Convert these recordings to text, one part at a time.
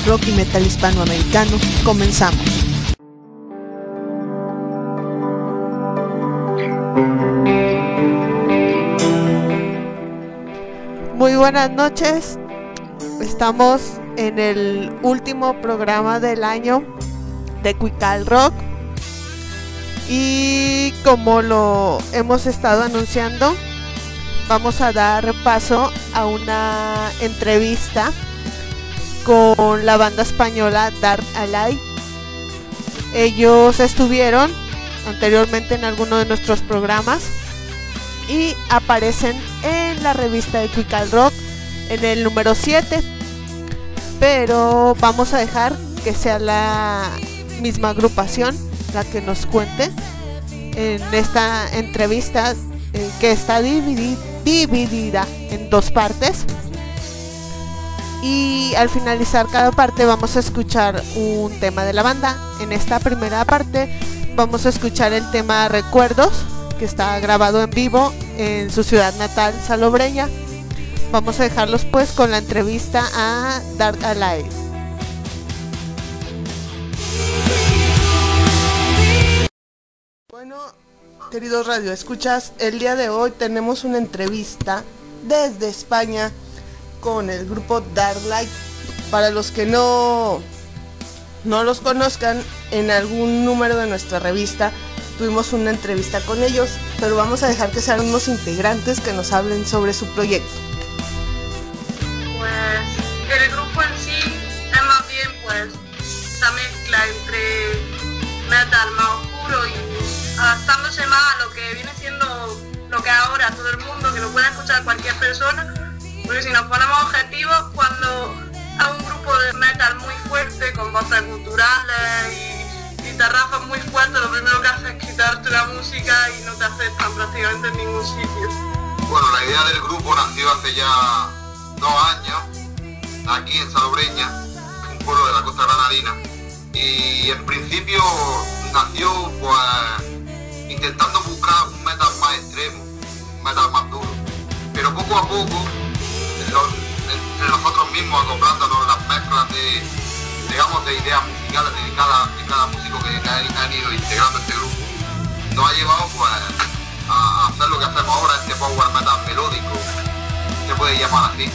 rock y metal hispanoamericano. Comenzamos. Muy buenas noches. Estamos en el último programa del año de Cuical Rock. Y como lo hemos estado anunciando, vamos a dar paso a una entrevista con la banda española Dark Allied. Ellos estuvieron anteriormente en alguno de nuestros programas y aparecen en la revista de Cuical Rock en el número 7, pero vamos a dejar que sea la misma agrupación la que nos cuente en esta entrevista, que está dividida en dos partes, y al finalizar cada parte vamos a escuchar un tema de la banda. En esta primera parte vamos a escuchar el tema Recuerdos, que está grabado en vivo en su ciudad natal, Salobreña. Vamos a dejarlos pues con la entrevista a Dark Allied. Bueno, queridos radioescuchas, el día de hoy tenemos una entrevista desde España con el grupo Dark Allied. Para los que no los conozcan, en algún número de nuestra revista tuvimos una entrevista con ellos, pero vamos a dejar que sean unos integrantes que nos hablen sobre su proyecto. Pues el grupo en sí es más bien pues esa mezcla entre metal más oscuro y adaptándose más a lo que viene siendo lo que ahora todo el mundo, que lo puede escuchar cualquier persona, porque si nos ponemos objetivos, cuando hay un grupo de metal muy fuerte con voces guturales y guitarrazos muy fuertes, lo primero que hace es quitarte la música y no te aceptan prácticamente en ningún sitio. Bueno, la idea del grupo nació hace ya 2 años, aquí en Salobreña, un pueblo de la costa granadina, y en principio nació pues intentando buscar un metal más extremo, un metal más duro, pero poco a poco entre nosotros mismos, acoplándonos las mezclas de ideas musicales de cada músico que han ido integrando este grupo, nos ha llevado pues a hacer lo que hacemos ahora, este power metal melódico, se puede llamar así,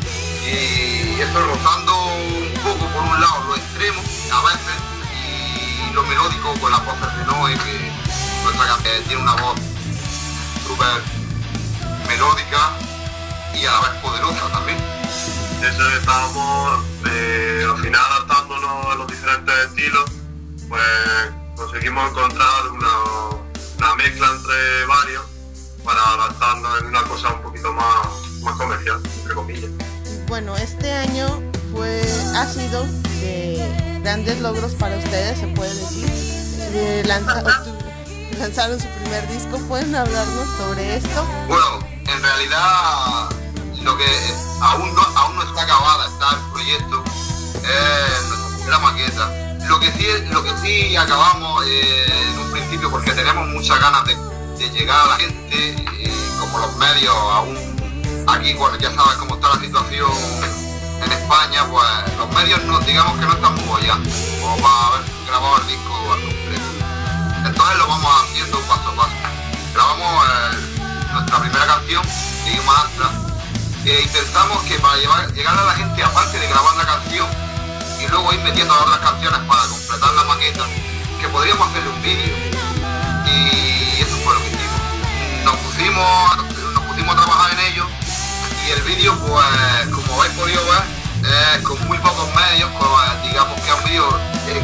y esto rozando un poco por un lado lo extremo a veces y lo melódico con las voces de Noé, que nuestra canción tiene una voz súper melódica y a la vez poderosa también. Eso, estábamos al final adaptándonos a los diferentes estilos, pues conseguimos encontrar una mezcla entre varios para adaptarnos en una cosa un poquito más comercial, entre comillas. Bueno, este año ha sido de grandes logros para ustedes, se puede decir. Lanzaron su primer disco. ¿Pueden hablarnos sobre esto? Bueno, en realidad lo que aún no está acabada, está el proyecto, es nuestra primera maqueta. Lo que sí acabamos en un principio, porque tenemos muchas ganas de llegar a la gente, como los medios aún aquí, cuando ya sabes cómo está la situación en España, pues los medios digamos que no están muy bollando como para haber grabado el disco al completo. Entonces lo vamos haciendo paso a paso. Grabamos nuestra primera canción, seguimos Astra, y pensamos que para llegar a la gente, aparte de grabar la canción y luego ir metiendo las otras canciones para completar la maqueta, que podríamos hacerle un vídeo, y eso fue lo que hicimos. Nos pusimos a trabajar en ello, y el vídeo, pues como habéis podido ver, con muy pocos medios, digamos que es un vídeo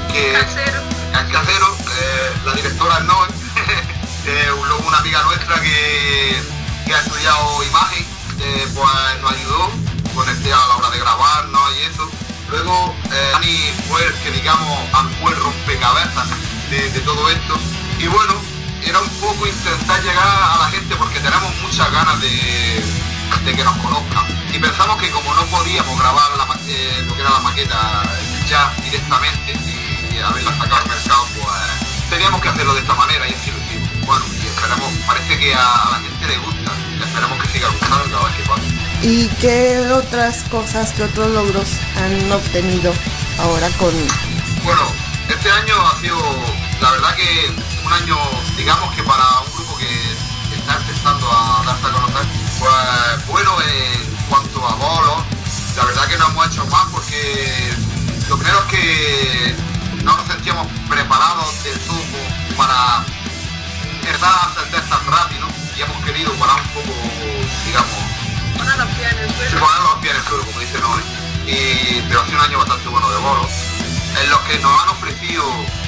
casero. La directora es Noé, luego una amiga nuestra que ha estudiado imagen, pues nos ayudó con a la hora de grabarnos y eso. Luego Dani fue el que, digamos, fue el rompecabezas de todo esto, y bueno, era un poco intentar llegar a la gente porque tenemos muchas ganas de que nos conozcan, y pensamos que como no podíamos grabar lo que era la maqueta ya directamente y haberla sacado al mercado, pues teníamos que hacerlo de esta manera, y así lo hicimos. Bueno, y esperamos, parece que a la gente le gusta, esperamos que siga gustando, a ver qué pasa. ¿Y qué otras cosas, qué otros logros han obtenido ahora con... Bueno, este año ha sido, la verdad que un año, digamos que para un grupo que está empezando a darse a conocer, pues bueno, en cuanto a bolos, la verdad que no hemos hecho más porque lo primero es que no nos sentíamos preparados del todo para empezar a ascender tan rápido y hemos querido parar un poco, digamos, Poner los pies en el suelo. poner los pies en el suelo, como dice Noé. Pero ha sido un año bastante bueno de bolos, en los que nos han ofrecido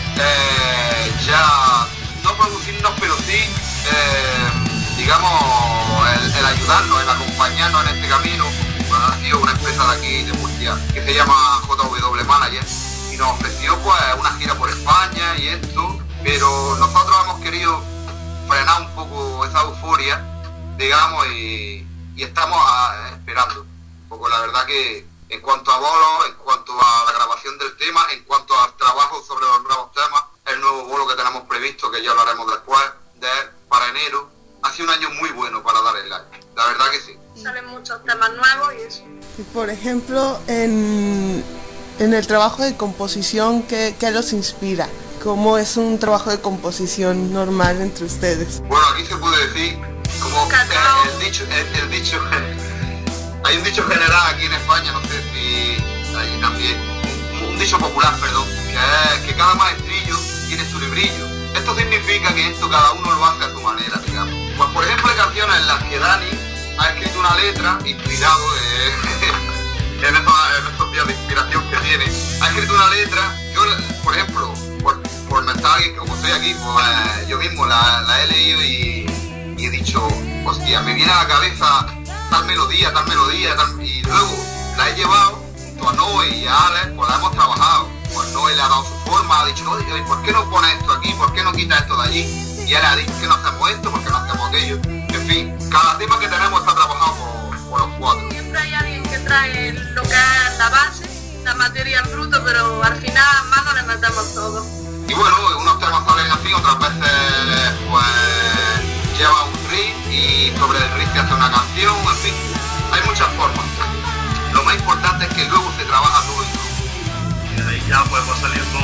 ya no producirnos, pero sí, digamos, el ayudarnos, el acompañarnos en este camino. Bueno, ha sido una empresa de aquí, de Murcia, que se llama JW Manager, y nos ofreció pues una gira por España y esto, pero nosotros hemos querido frenar un poco esa euforia, digamos, y estamos esperando un poco. La verdad que en cuanto a bolos, en cuanto a la grabación del tema, en cuanto al trabajo sobre los nuevos temas, el nuevo bolo que tenemos previsto, que ya lo haremos después, para enero, ha sido un año muy bueno para dar el like. La verdad que sí. Salen muchos temas nuevos y eso. Y por ejemplo, en el trabajo de composición, ¿qué los inspira? ¿Cómo es un trabajo de composición normal entre ustedes? Bueno, aquí se puede decir, como el dicho, hay un dicho general aquí en España, no sé si ahí también, un dicho popular, perdón, que es que cada maestrillo tiene su librillo. Esto significa que esto cada uno lo hace a su manera, digamos. Pues por ejemplo hay canciones en las que Dani ha escrito una letra inspirado en estos días de inspiración que tiene. Ha escrito una letra, yo por ejemplo, por mensaje, como estoy aquí, pues yo mismo la he leído y he dicho, hostia, me viene a la cabeza tal melodía, y luego la he llevado junto a Noé y a Alex, pues la hemos trabajado. Pues Noé le ha dado su forma, ha dicho, oye, ¿por qué no pones esto aquí? ¿Por qué no quitas esto de allí? Y él ha dicho, ¿por qué no hacemos esto? ¿Por qué no hacemos aquello? En fin, cada tema que tenemos está trabajado por los cuatro. Siempre hay alguien que trae lo que es la base, la materia en bruto, pero al final a mano le metemos todo. Y bueno, unos temas salen así, otras veces pues lleva un riff y sobre el riff se hace una canción, en fin, hay muchas formas. Lo más importante es que luego se trabaja todo en grupo. Y de ahí ya pues va saliendo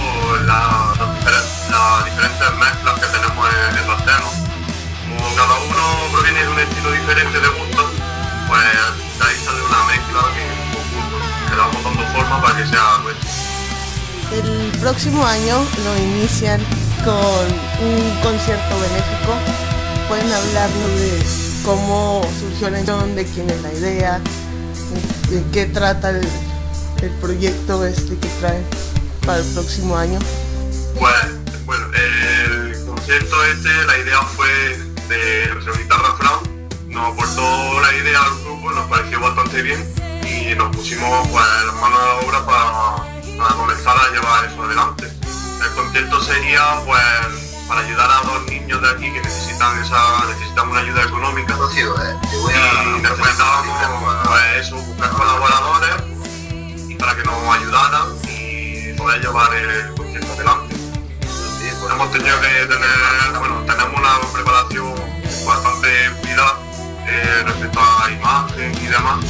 las diferentes mezclas que tenemos en los temas. Como cada uno proviene de un estilo diferente de gusto, pues de ahí sale una mezcla que en conjunto le damos dando forma para que sea nuestro. El próximo año lo inician con un concierto benéfico. Pueden hablarnos de cómo surgió la intención, de quién es la idea, de qué trata el proyecto que traen para el próximo año. Pues, bueno, el concierto la idea fue de nuestra guitarra Fran, nos aportó la idea al grupo, nos pareció bastante bien y nos pusimos pues las manos a la obra para comenzar a llevar eso adelante. El concierto sería pues para ayudar a 2 niños de aquí que necesitan una ayuda económica. Y necesitábamos pues eso, buscar colaboradores y para que nos ayudaran y poder llevar el concierto adelante. Hemos tenido que tenemos una preparación bastante cuidada respecto a imagen y demás.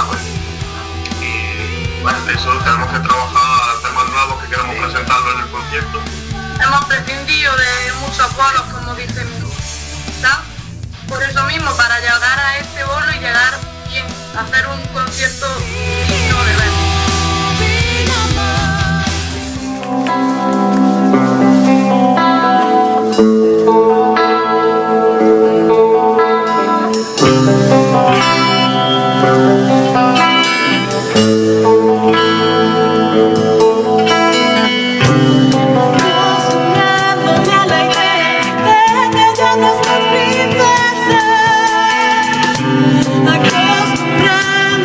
Y bueno, eso tenemos que trabajar temas nuevos que queremos presentarlo en el concierto. Hemos prescindido de muchos bolos, como dice mi ¿sabes? Por eso mismo, para llegar a este bolo y llegar bien, hacer un concierto digno de ver. Acostumbrando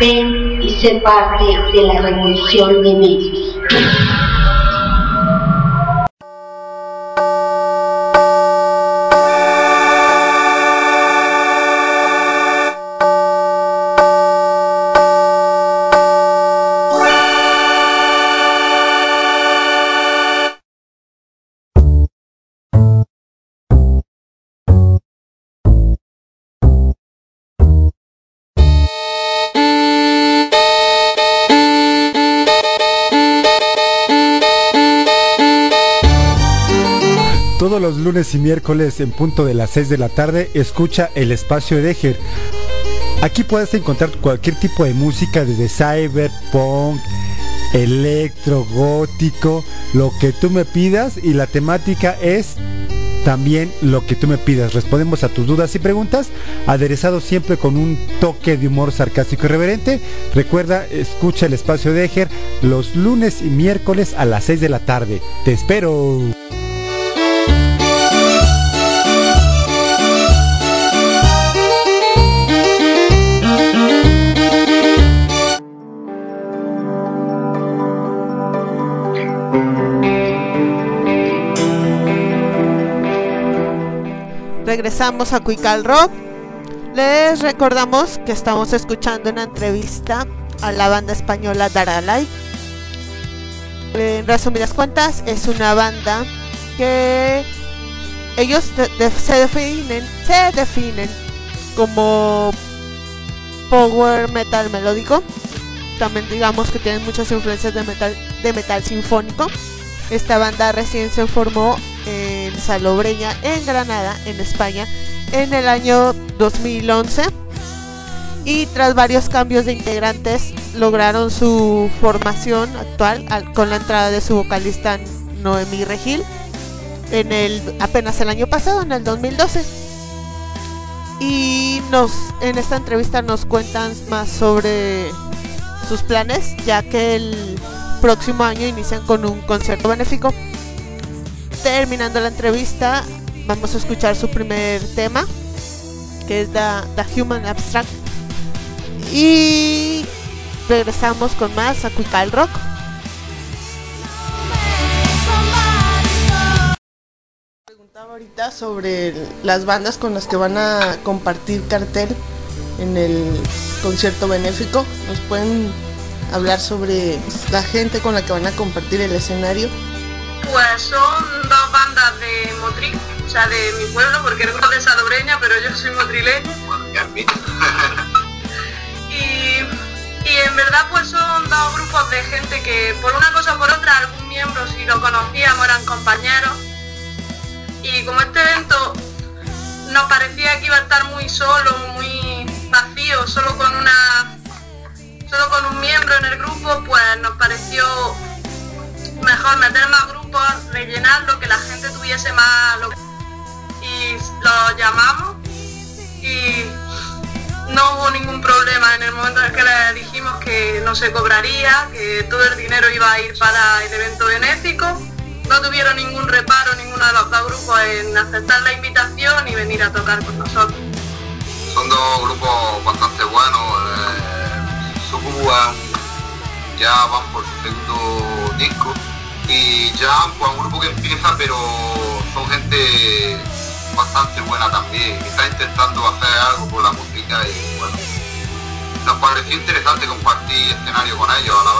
Ven y sé parte de la revolución de medios. Todos los lunes y miércoles en punto de las 6 de la tarde escucha el espacio de Eger. Aquí puedes encontrar cualquier tipo de música, desde cyberpunk, electro, gótico, lo que tú me pidas, y la temática es también lo que tú me pidas. Respondemos a tus dudas y preguntas, aderezado siempre con un toque de humor sarcástico y irreverente. Recuerda, escucha el espacio de Eger los lunes y miércoles a las 6 de la tarde. ¡Te espero! Regresamos a Cuical Rock. Les recordamos que estamos escuchando una entrevista a la banda española Dar Alai. En resumidas cuentas, es una banda que ellos se definen como power metal melódico. También digamos que tienen muchas influencias de metal sinfónico. Esta banda recién se formó en Salobreña, en Granada, en España, en el año 2011, y tras varios cambios de integrantes lograron su formación actual con la entrada de su vocalista Noemí Regil apenas el año pasado, en el 2012. Y en esta entrevista nos cuentan más sobre sus planes, ya que el próximo año inician con un concierto benéfico. Terminando la entrevista, vamos a escuchar su primer tema, que es The Human Abstract, y regresamos con más a Cuical Rock. Preguntaba ahorita sobre las bandas con las que van a compartir cartel en el concierto benéfico. ¿Nos pueden hablar sobre la gente con la que van a compartir el escenario? Pues son dos bandas de Motril, o sea, de mi pueblo, porque eres de Salobreña, pero yo soy motrileña. Y en verdad pues son dos grupos de gente que por una cosa o por otra, algún miembro, si lo conocíamos, eran compañeros. Y como este evento nos parecía que iba a estar muy solo, muy vacío, solo con un miembro en el grupo, pues nos pareció mejor meter más grupos, rellenarlo, que la gente tuviese más. Y los llamamos y no hubo ningún problema en el momento en el que les dijimos que no se cobraría, que todo el dinero iba a ir para el evento benéfico. No tuvieron ningún reparo ninguno de los dos grupos en aceptar la invitación y venir a tocar con nosotros. Son dos grupos bastante buenos. Sucuba ya van por su segundo disco, y Jam, pues un grupo que empieza, pero son gente bastante buena también, que está intentando hacer algo por la música, y bueno, nos pareció interesante compartir escenario con ellos a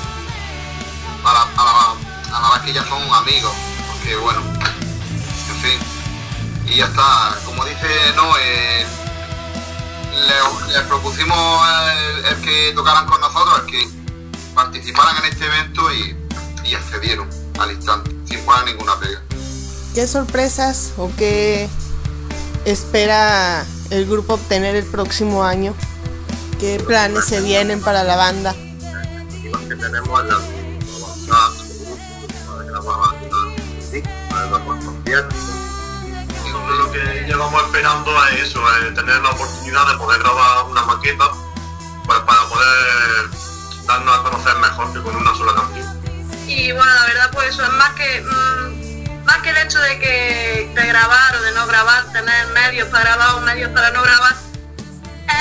la vez que ya son amigos, porque bueno, en fin, y ya está. Como dice Noé, les propusimos el que tocaran con nosotros, el que participaran en este evento, y accedieron al instante, sin poner ninguna pega. ¿Qué sorpresas o qué espera el grupo obtener el próximo año? ¿Qué planes se vienen para la banda? Las expectativas que tenemos es la para grabar para dar más conciertos. Nosotros lo que llevamos esperando es eso, es tener la oportunidad de poder grabar una maqueta, pues para poder darnos a conocer mejor que con una sola canción. Y bueno, la verdad pues eso es más que el hecho de grabar o de no grabar, tener medios para grabar o medios para no grabar,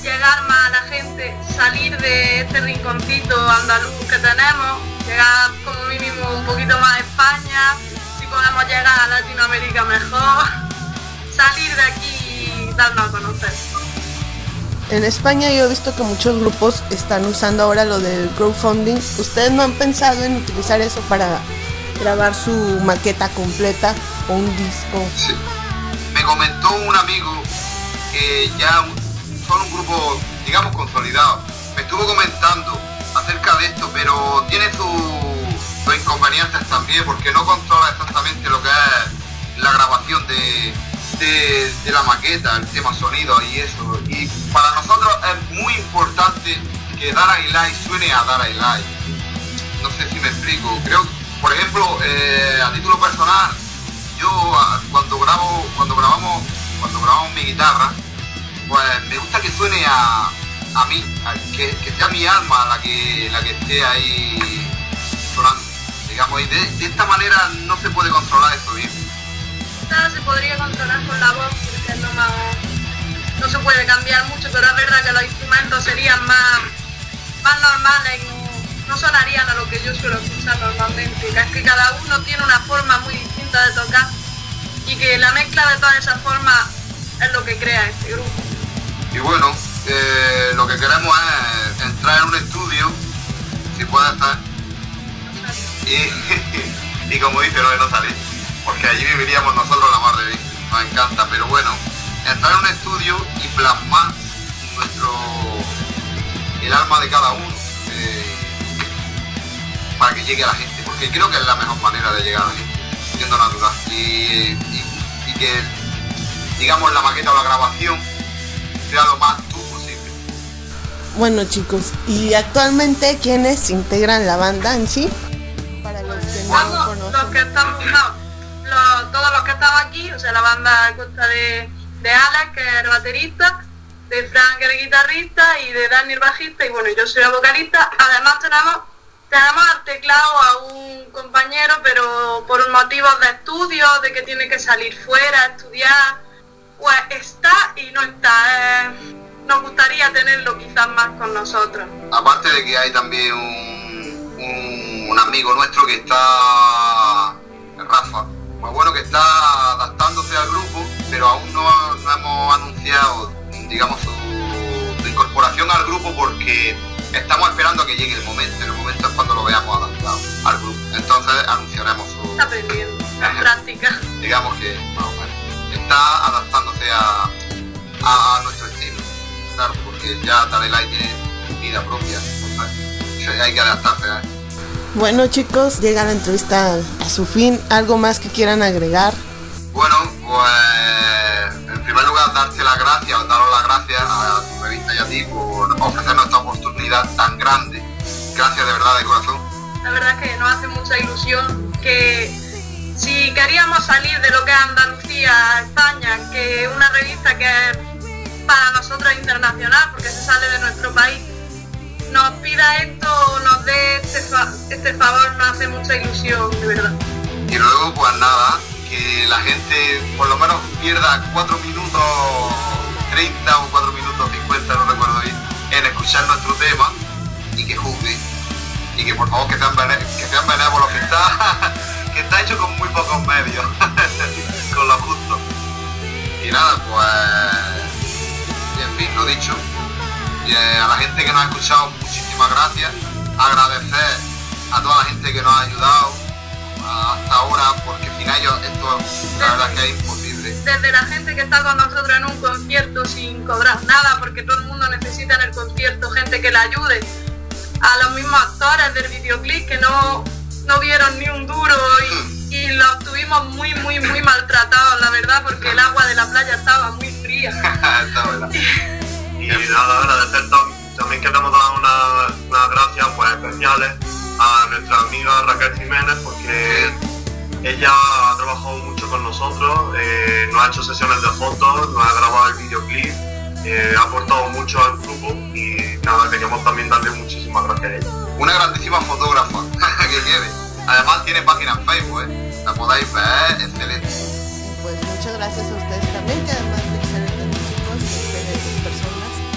llegar más a la gente, salir de este rinconcito andaluz que tenemos, llegar como mínimo un poquito más a España, si podemos llegar a Latinoamérica mejor, salir de aquí y darnos a conocer. En España yo he visto que muchos grupos están usando ahora lo del crowdfunding. ¿Ustedes no han pensado en utilizar eso para grabar su maqueta completa o un disco? Sí. Me comentó un amigo que ya son un grupo, digamos, consolidado. Me estuvo comentando acerca de esto, pero tiene sus inconvenientes también, porque no controla exactamente lo que es la grabación de la maqueta, el tema sonido y eso. Y para nosotros es muy importante que Dalai Light suene a Dalai Light. No sé si me explico. Creo, por ejemplo, a título personal, yo cuando grabamos mi guitarra, pues me gusta que suene a mí, que sea mi alma la que esté ahí sonando, digamos, y de esta manera no se puede controlar eso bien. Nada se podría controlar con la voz, porque es lo más, no se puede cambiar mucho, pero es verdad que los instrumentos serían más normales y no sonarían a lo que yo suelo escuchar normalmente, que es que cada uno tiene una forma muy distinta de tocar y que la mezcla de todas esas formas es lo que crea este grupo. Y bueno, lo que queremos es entrar en un estudio, si puede estar, y como dice, lo de no salir, porque allí viviríamos nosotros la mar de bien, nos encanta, pero bueno, entrar en un estudio y plasmar el alma de cada uno, para que llegue a la gente, porque creo que es la mejor manera de llegar a la gente, siendo natural, y que, digamos, la maqueta o la grabación sea lo más tú posible. Bueno, chicos, ¿y actualmente quiénes integran la banda en sí? Para los que no conocen. Todos los que estamos aquí, o sea, la banda consta de Alex, que es el baterista, de Frank, el guitarrista, y de Dani, el bajista, y bueno, yo soy la vocalista. Además tenemos al teclado a un compañero, pero por motivos de estudio, de que tiene que salir fuera a estudiar, pues está y no está. Nos gustaría tenerlo quizás más con nosotros. Aparte de que hay también un amigo nuestro que está, Rafa, pues bueno, que está adaptándose al grupo, pero aún no hemos anunciado, digamos, su incorporación al grupo, porque estamos esperando a que llegue el momento. En el momento es cuando lo veamos adaptado al grupo. Entonces anunciaremos su... Está aprendiendo, en práctica. Digamos que, más o menos, está adaptándose a nuestro estilo. Claro, porque ya Dalai Light tiene vida propia, entonces hay que adaptarse a él. Bueno, chicos, llega la entrevista a su fin. ¿Algo más que quieran agregar? Bueno, pues en primer lugar daros las gracias a tu revista y a ti por ofrecernos esta oportunidad tan grande. Gracias de verdad, de corazón. La verdad es que nos hace mucha ilusión que si queríamos salir de lo que es Andalucía a España, que una revista que es para nosotros internacional, porque se sale de nuestro país, nos pida esto, nos dé este favor, nos hace mucha ilusión, de verdad. Y luego, pues nada, que la gente por lo menos pierda 4 minutos 30 o 4 minutos 50, no recuerdo bien, en escuchar nuestro tema y que juzguen. Y que por favor que sean benévolos, que está hecho con muy pocos medios, con lo justo. Y nada, pues, en fin, lo dicho. Y a la gente que nos ha escuchado, muchísimas gracias. Agradecer a toda la gente que nos ha ayudado hasta ahora, porque sin ellos esto la verdad es que es imposible. Desde la gente que está con nosotros en un concierto sin cobrar nada, porque todo el mundo necesita en el concierto gente que le ayude. A los mismos actores del videoclip que no vieron ni un duro y los tuvimos muy maltratados, la verdad, porque el agua de la playa estaba muy fría. Y nada, agradecer también que tenemos dado unas gracias pues especiales a nuestra amiga Raquel Jiménez, porque ella ha trabajado mucho con nosotros, nos ha hecho sesiones de fotos, nos ha grabado el videoclip, ha aportado mucho al grupo y nada, queríamos también darle muchísimas gracias a ella. Una grandísima fotógrafa que tiene. Además tiene página en Facebook, la podáis ver, excelente. Pues muchas gracias a ustedes también, que además de excelentes chicos, excelentes personas.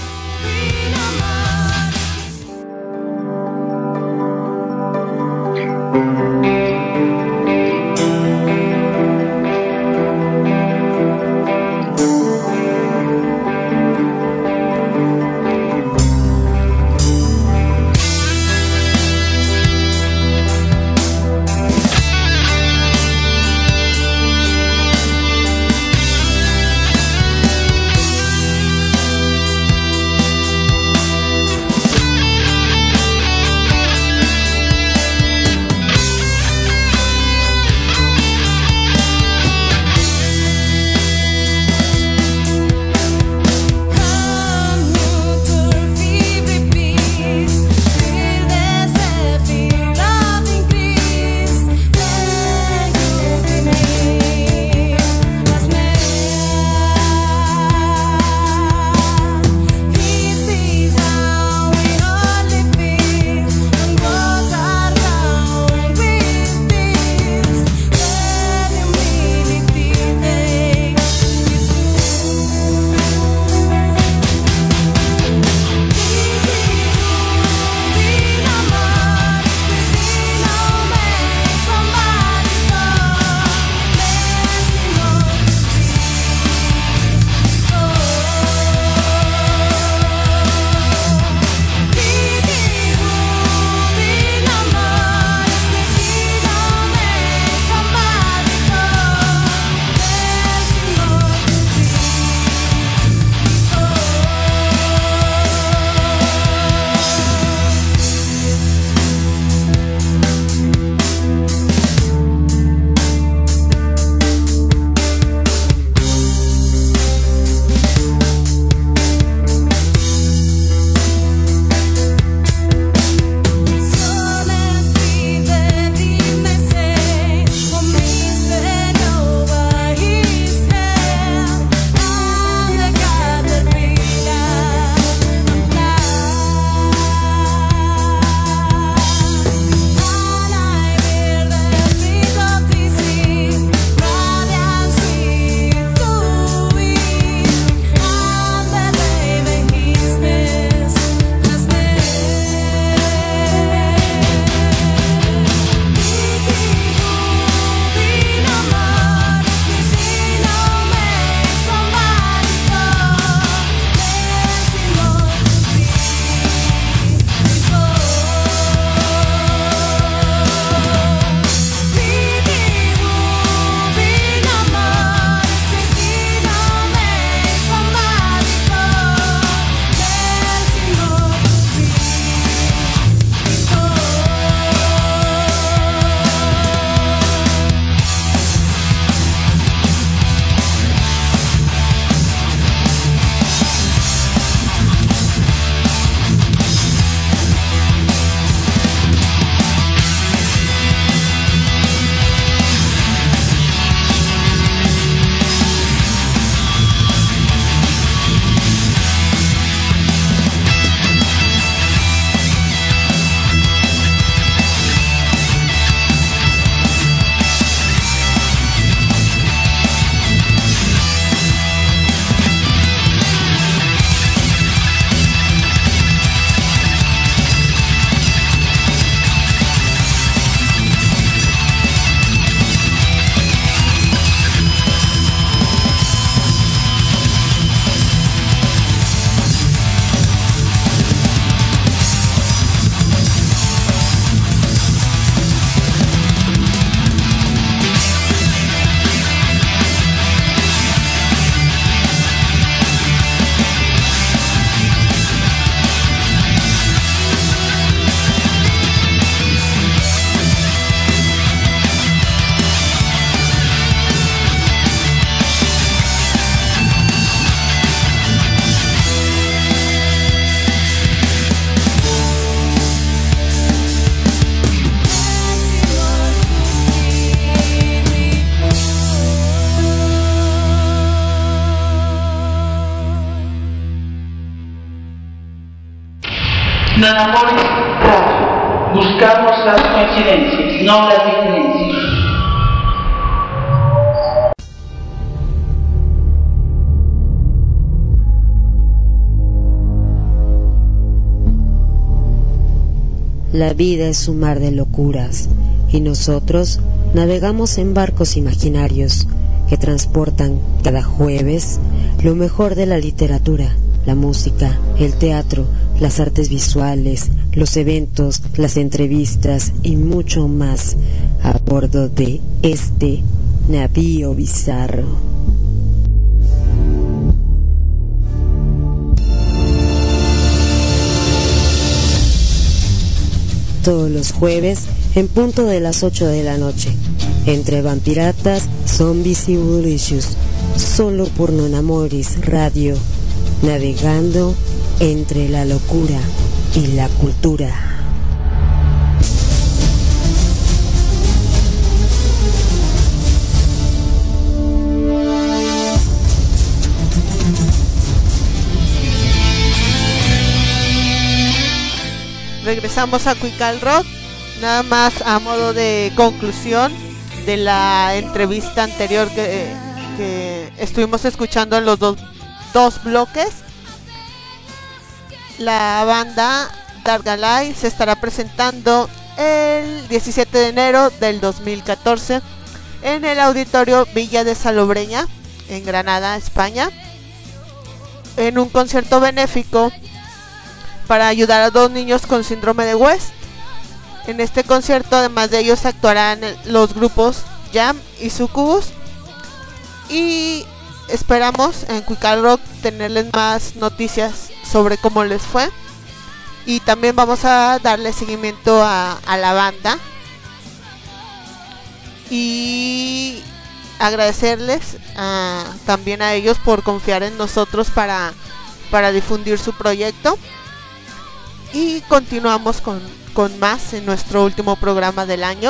Nonamores Radio. Buscamos las coincidencias, no las diferencias. La vida es un mar de locuras y nosotros navegamos en barcos imaginarios que transportan cada jueves lo mejor de la literatura, la música, el teatro, las artes visuales, los eventos, las entrevistas y mucho más a bordo de este navío bizarro. Todos los jueves en punto de las 8 de la noche, entre vampiratas, zombies y bulicious, solo por Nonamoris Radio, navegando entre la locura y la cultura. Regresamos a Cuical Rock, nada más a modo de conclusión de la entrevista anterior que estuvimos escuchando en los dos bloques. La banda Dargalai se estará presentando el 17 de enero del 2014 en el Auditorio Villa de Salobreña, en Granada, España, en un concierto benéfico para ayudar a 2 niños con síndrome de West. En este concierto, además de ellos, actuarán los grupos Jam y Sucubus. Y esperamos en Cuical Rock tenerles más noticias sobre cómo les fue. Y también vamos a darle seguimiento a la banda. Y agradecerles también a ellos por confiar en nosotros para difundir su proyecto. Y continuamos con más en nuestro último programa del año.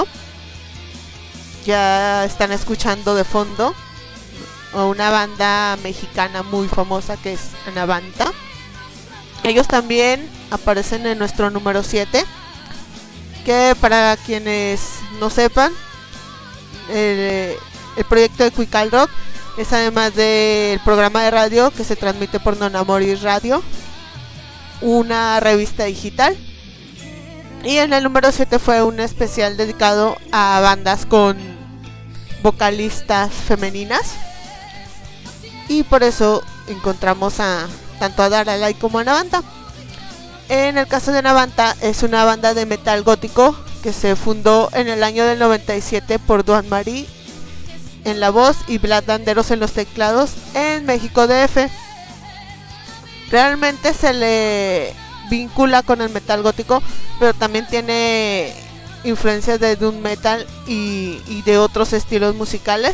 Ya están escuchando de fondo a una banda mexicana muy famosa que es Anavanta. Ellos también aparecen en nuestro número 7, que para quienes no sepan, el proyecto de Cuical Rock es además del programa de radio que se transmite por Nonamoris Radio, una revista digital, y en el número 7 fue un especial dedicado a bandas con vocalistas femeninas, y por eso encontramos tanto a Dargalai como a Navanta. En el caso de Navanta, es una banda de metal gótico que se fundó en el año del 97 por Duan Marie en la voz y Vlad Landeros en los teclados en México DF. Realmente se le vincula con el metal gótico, pero también tiene influencias de doom metal y de otros estilos musicales.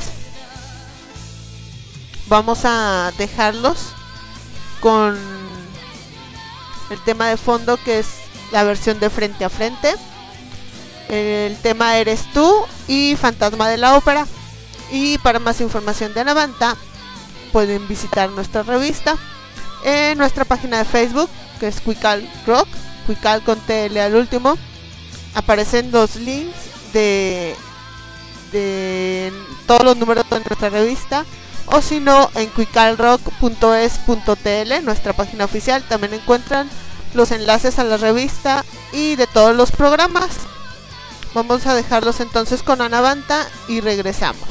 Vamos a dejarlos con el tema de fondo, que es la versión de Frente a Frente, el tema Eres Tú y Fantasma de la Ópera. Y para más información de Navanta pueden visitar nuestra revista en nuestra página de Facebook, que es Cuical Rock, Cuical con TL al último. Aparecen los links de todos los números de nuestra revista, o si no, en cuicalrock.es.tl, nuestra página oficial, también encuentran los enlaces a la revista y de todos los programas. Vamos a dejarlos entonces con Anavanta y regresamos.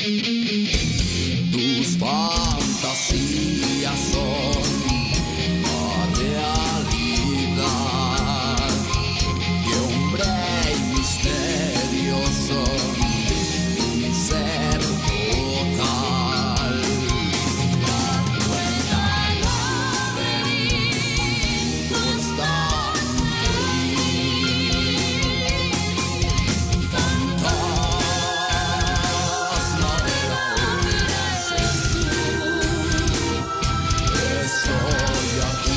Tus fantasías son la realidad. Qué hombre misterioso, un ser total. La cuenta no venir constante. Fantasma de la vida eres tú. Estoy aquí.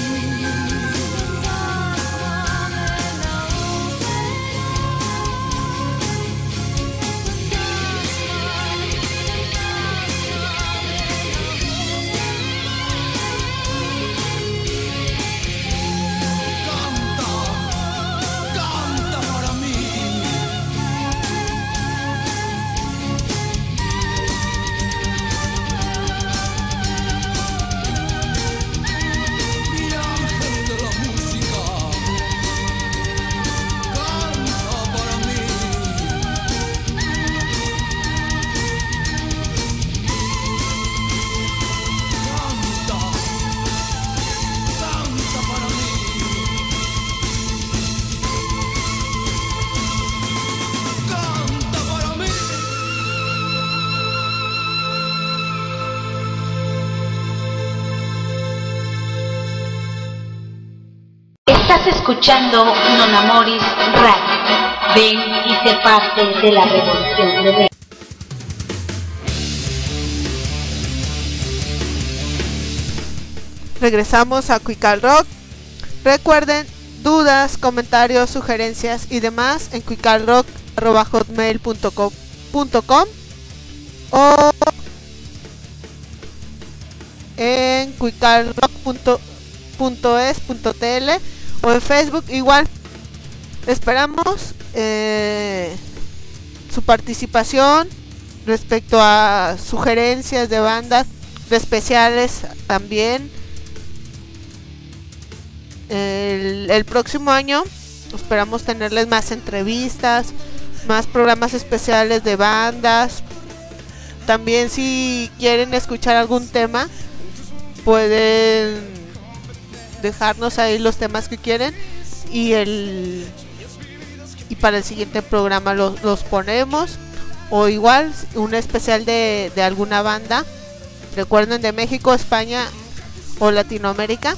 Canta, canta para mí. Mi ángel de la música, canta para mí. Canta, canta para mí. Canta para mí. Estás escuchando Non Amoris Radio. Ven y sé parte de la revolución de Ven. Regresamos a Cuical Rock. Recuerden, dudas, comentarios, sugerencias y demás en cuicalrock@hotmail.com o en cuicalrock.es.tl o en Facebook igual. Esperamos su participación respecto a sugerencias de bandas, de especiales también. El próximo año esperamos tenerles más entrevistas, más programas especiales de bandas. También si quieren escuchar algún tema, pueden dejarnos ahí los temas que quieren y para el siguiente programa los ponemos, o igual un especial de alguna banda, recuerden, de México, España o Latinoamérica.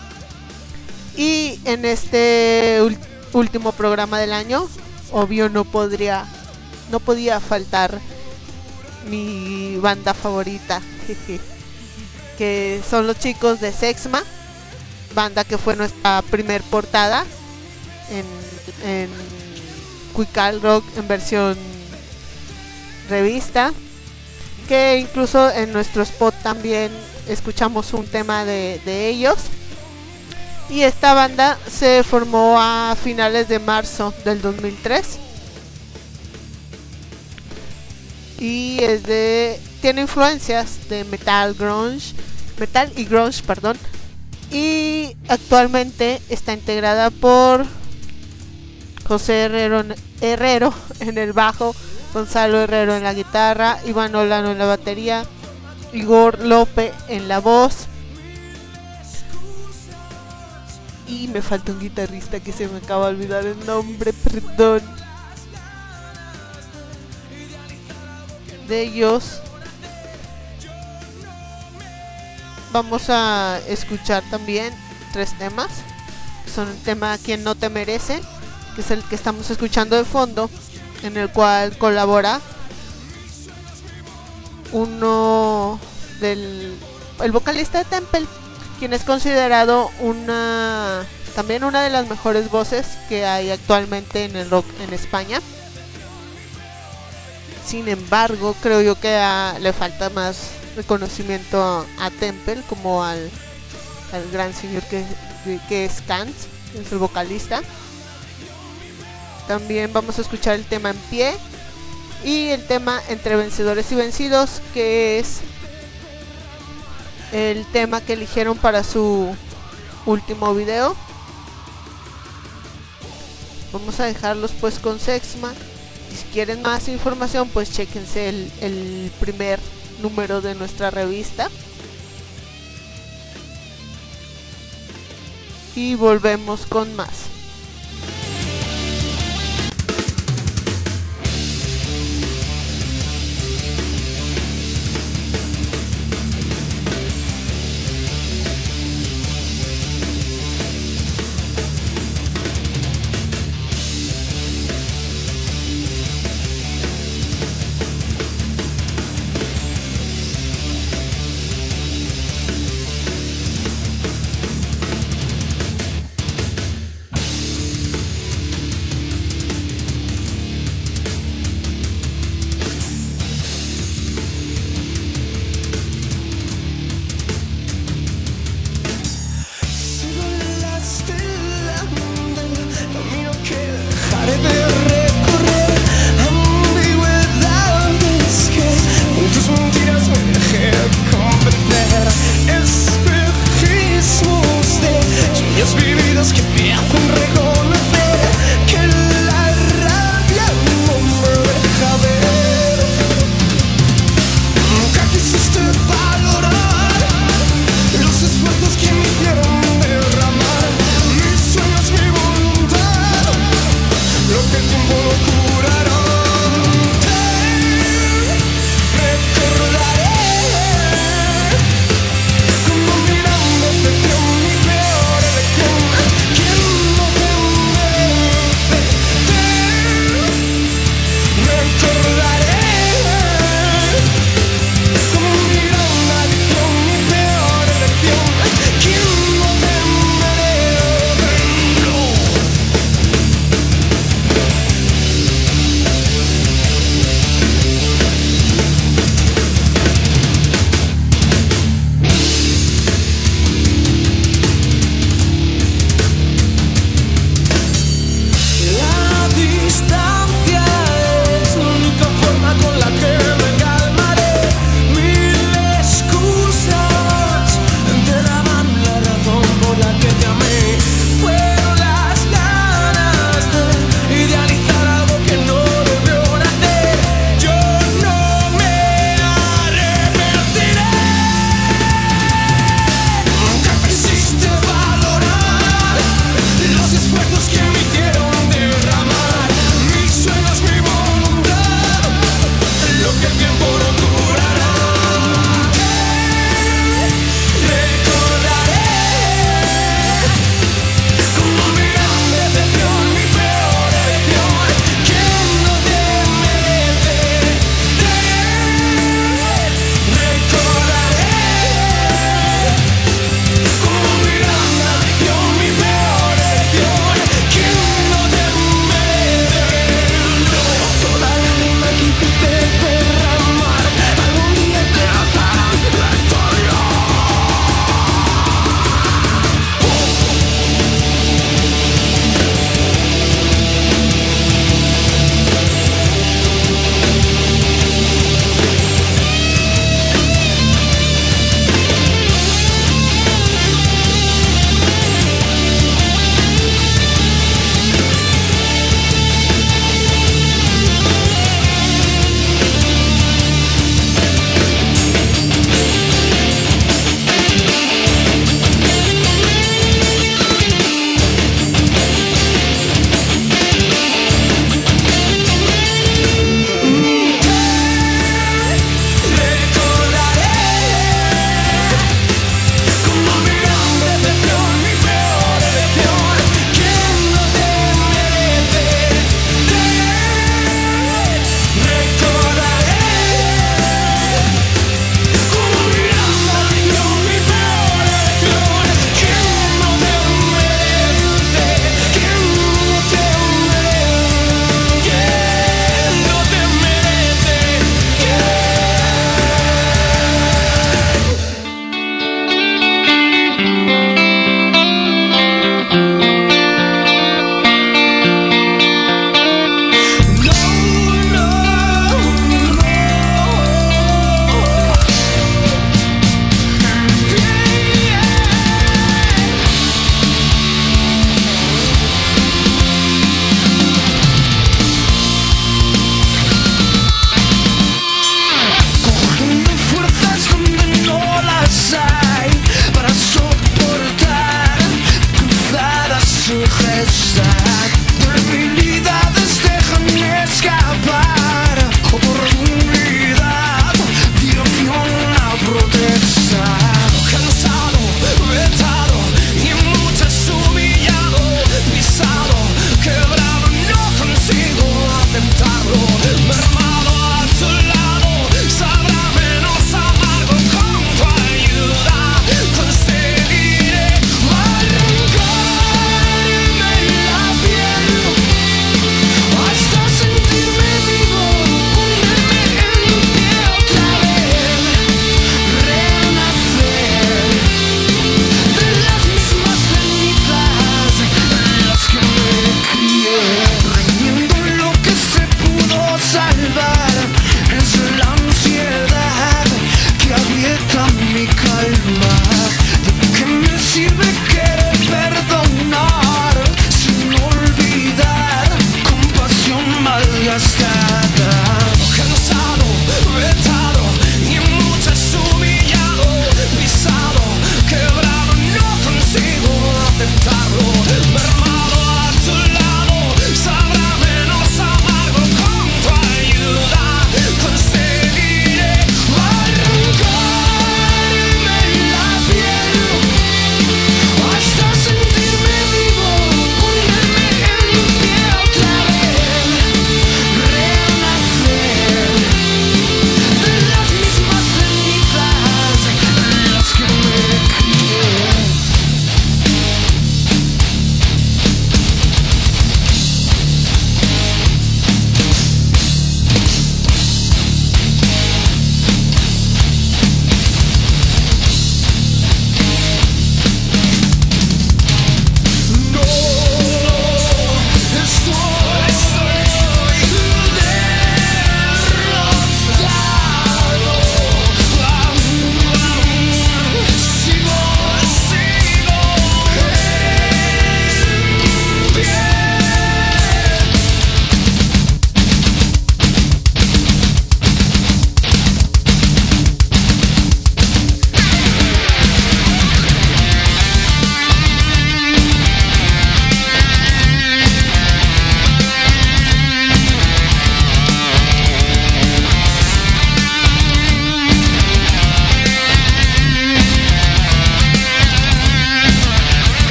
Y en este último programa del año, obvio no podía faltar mi banda favorita, que son los chicos de Sexma, banda que fue nuestra primer portada en Cuical Rock en versión revista, que incluso en nuestro spot también escuchamos un tema de ellos. Y esta banda se formó a finales de marzo del 2003 y tiene influencias de metal y grunge, perdón, y actualmente está integrada por José Herrero en el bajo, Gonzalo Herrero en la guitarra, Iván Olano en la batería, Igor López en la voz, y me falta un guitarrista que se me acaba de olvidar el nombre, perdón, de ellos. Vamos a escuchar también 3 temas. Son el tema Quien no te merece, que es el que estamos escuchando de fondo, en el cual colabora el vocalista de Temple, quien es considerado también una de las mejores voces que hay actualmente en el rock en España. Sin embargo, creo yo que le falta más reconocimiento a Temple, como al gran señor que es Kant, que es el vocalista. También vamos a escuchar el tema En Pie y el tema Entre Vencedores y Vencidos, que es el tema que eligieron para su último video. Vamos a dejarlos pues con Sexma Si quieren más información, pues chéquense el primer número de nuestra revista. Y volvemos con más.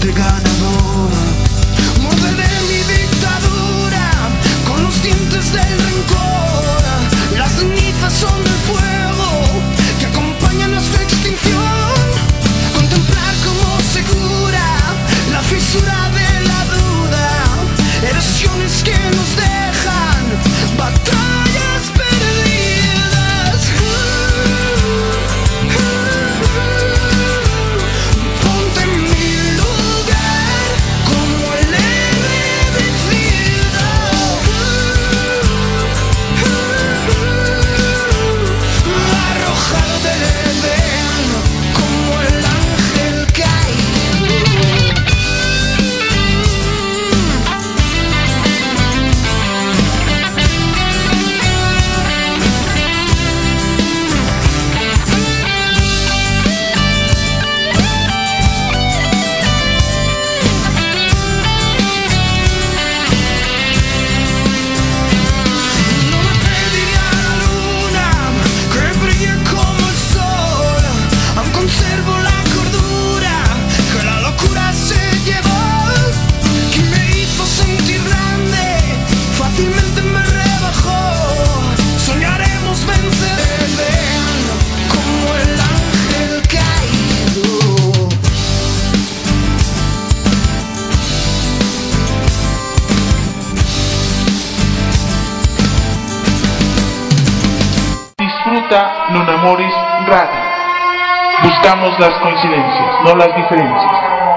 gente ganadora. Morderé mi dictadura con los dientes del rencor. Las cenizas son del fuego que acompaña nuestra extinción. Contemplar como se cura la fisura de la duda, erosiones que nos dejan batallas perdidas. Ponte en mi lugar como el herbicida. Arrojado del Edén como el ángel caído. No me pediría la luna que brille como el sol. Aún conservo la cordura que la locura se llevó. Que me hizo sentir grande, fácilmente me rebajó. Soñaremos vencer ven como el ángel caído. Disfruta Non Amoris Radio. Buscamos las coincidencias, no las diferencias.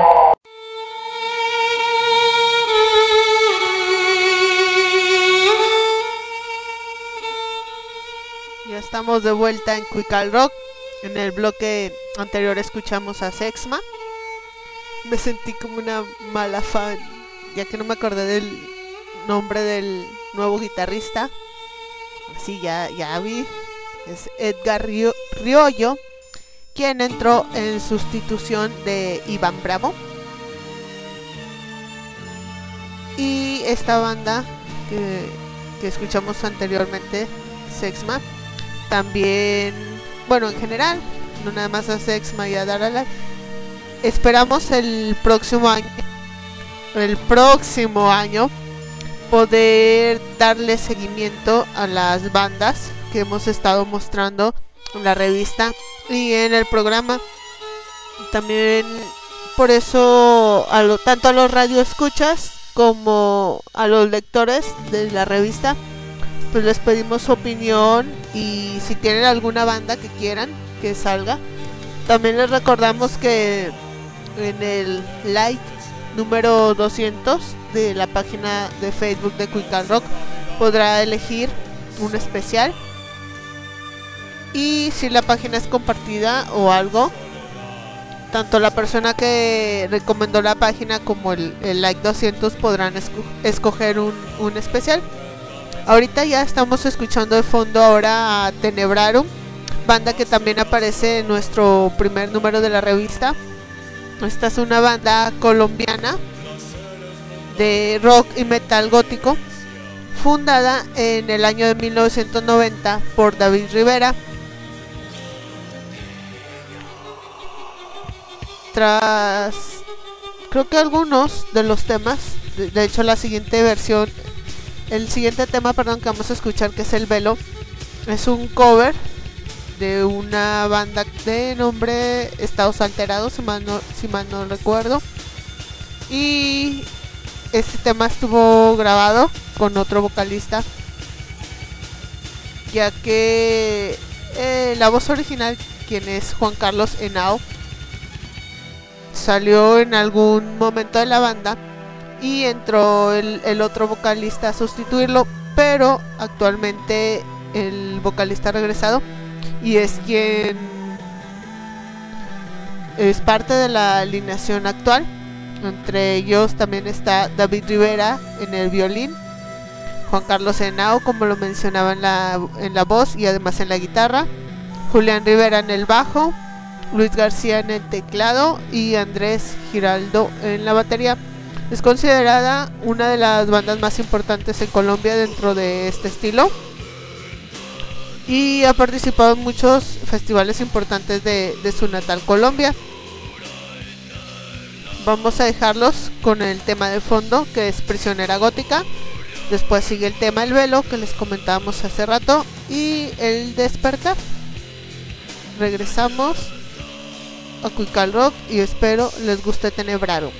Ya estamos de vuelta en Quical Rock. En el bloque anterior escuchamos a Sexma. Me sentí como una mala fan, ya que no me acordé del nombre del nuevo guitarrista. Así ya vi. Es Edgar Riollo, quien entró en sustitución de Iván Bravo. Y esta banda que escuchamos anteriormente, Sexma, también, bueno, en general, no nada más a Sexma y a Darala. Esperamos el próximo año poder darle seguimiento a las bandas que hemos estado mostrando en la revista y en el programa. También por eso tanto a los radioescuchas como a los lectores de la revista, pues les pedimos su opinión, y si tienen alguna banda que quieran que salga. También les recordamos que en el like número 200 de la página de Facebook de Quical Rock podrá elegir un especial, y si la página es compartida o algo, tanto la persona que recomendó la página como el like 200 podrán escoger un especial. Ahorita ya estamos escuchando de fondo ahora a Tenebrarum, banda que también aparece en nuestro primer número de la revista. Esta es una banda colombiana de rock y metal gótico, fundada en el año de 1990 por David Rivera. Tras, creo que algunos de los temas, de hecho el siguiente tema que vamos a escuchar, que es El Velo, es un cover de una banda de nombre Estados Alterados, si mal no recuerdo, y este tema estuvo grabado con otro vocalista, ya que la voz original, quien es Juan Carlos Henao, salió en algún momento de la banda y entró el otro vocalista a sustituirlo, pero actualmente el vocalista ha regresado y es quien es parte de la alineación actual. Entre ellos también está David Rivera en el violín, Juan Carlos Henao, como lo mencionaba, en la voz y además en la guitarra, Julián Rivera en el bajo, Luis García en el teclado y Andrés Giraldo en la batería. Es considerada una de las bandas más importantes en Colombia dentro de este estilo y ha participado en muchos festivales importantes de su natal Colombia. Vamos a dejarlos con el tema de fondo, que es Prisionera Gótica. Después sigue el tema El Velo, que les comentábamos hace rato, y El Despertar. Regresamos a Cuical Rock y espero les guste Tenebraro.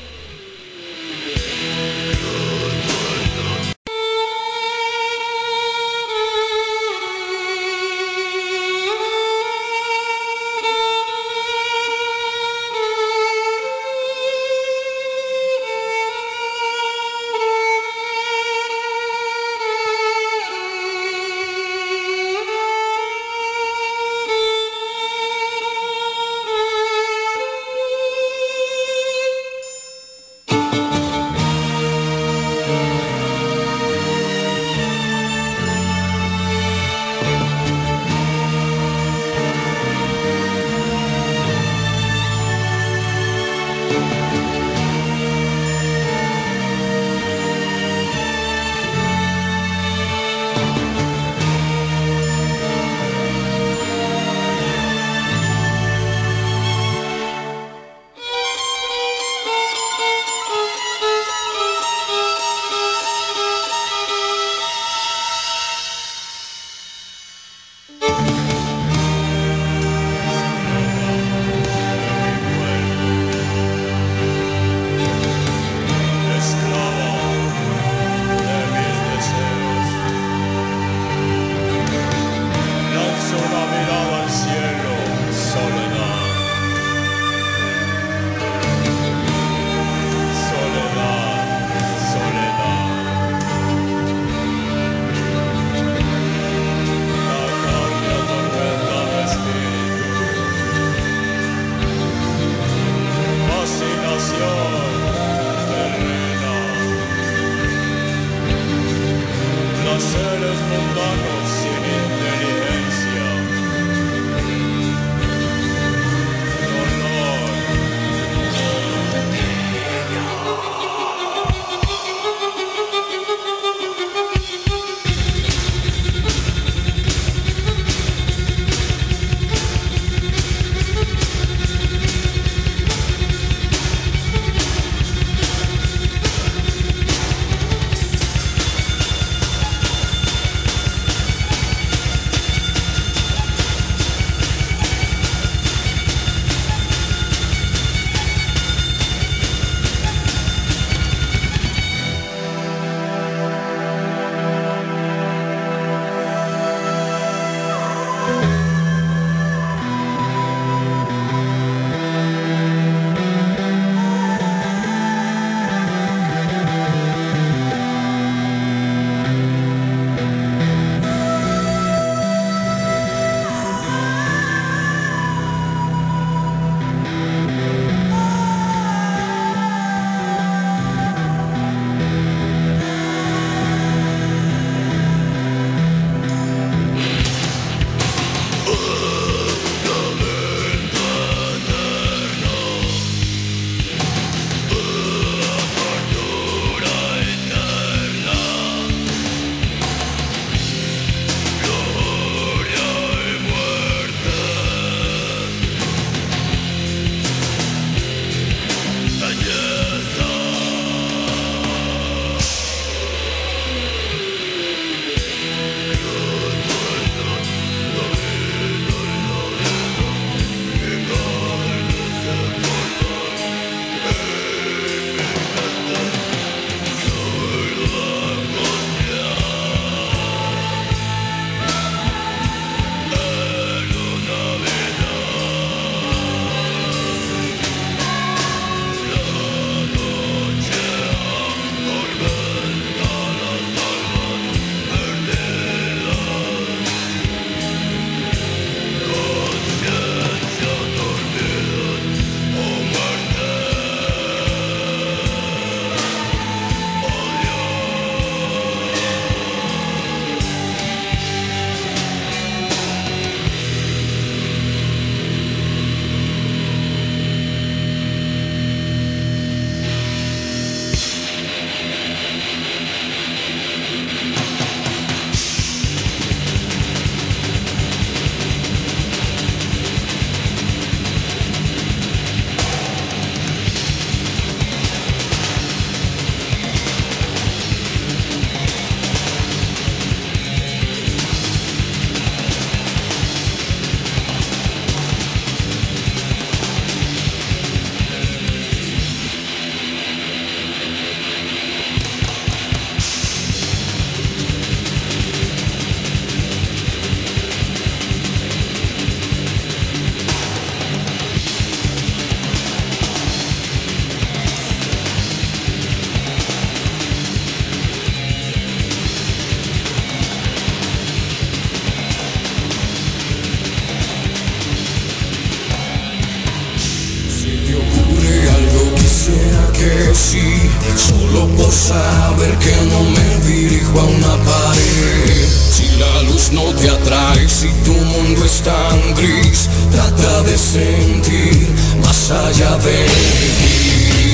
que sí, solo por saber que no me dirijo a una pared. Si la luz no te atrae, si tu mundo es tan gris, trata de sentir más allá de ti.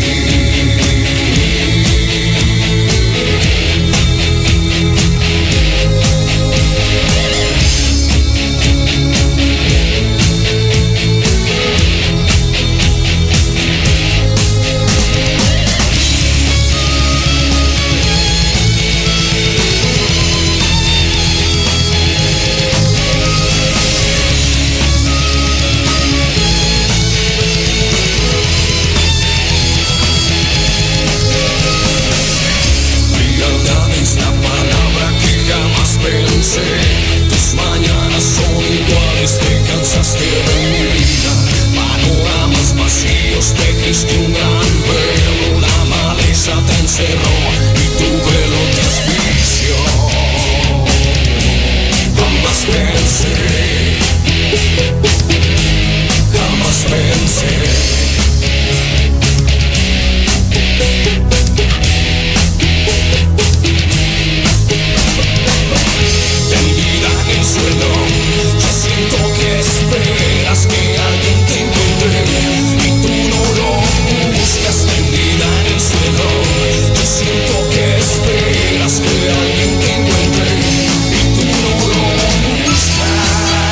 Tus mañanas son iguales, te cansaste de mi vida. Panoramas vacíos, te creíste un gran velo. La maleza te encerró y tu velo te asfixió. Jamás pensé. Yo siento que esperas que alguien te encuentre y tú no lo buscas, tendida en el suelo. Yo siento que esperas que alguien te encuentre y tú no lo buscas.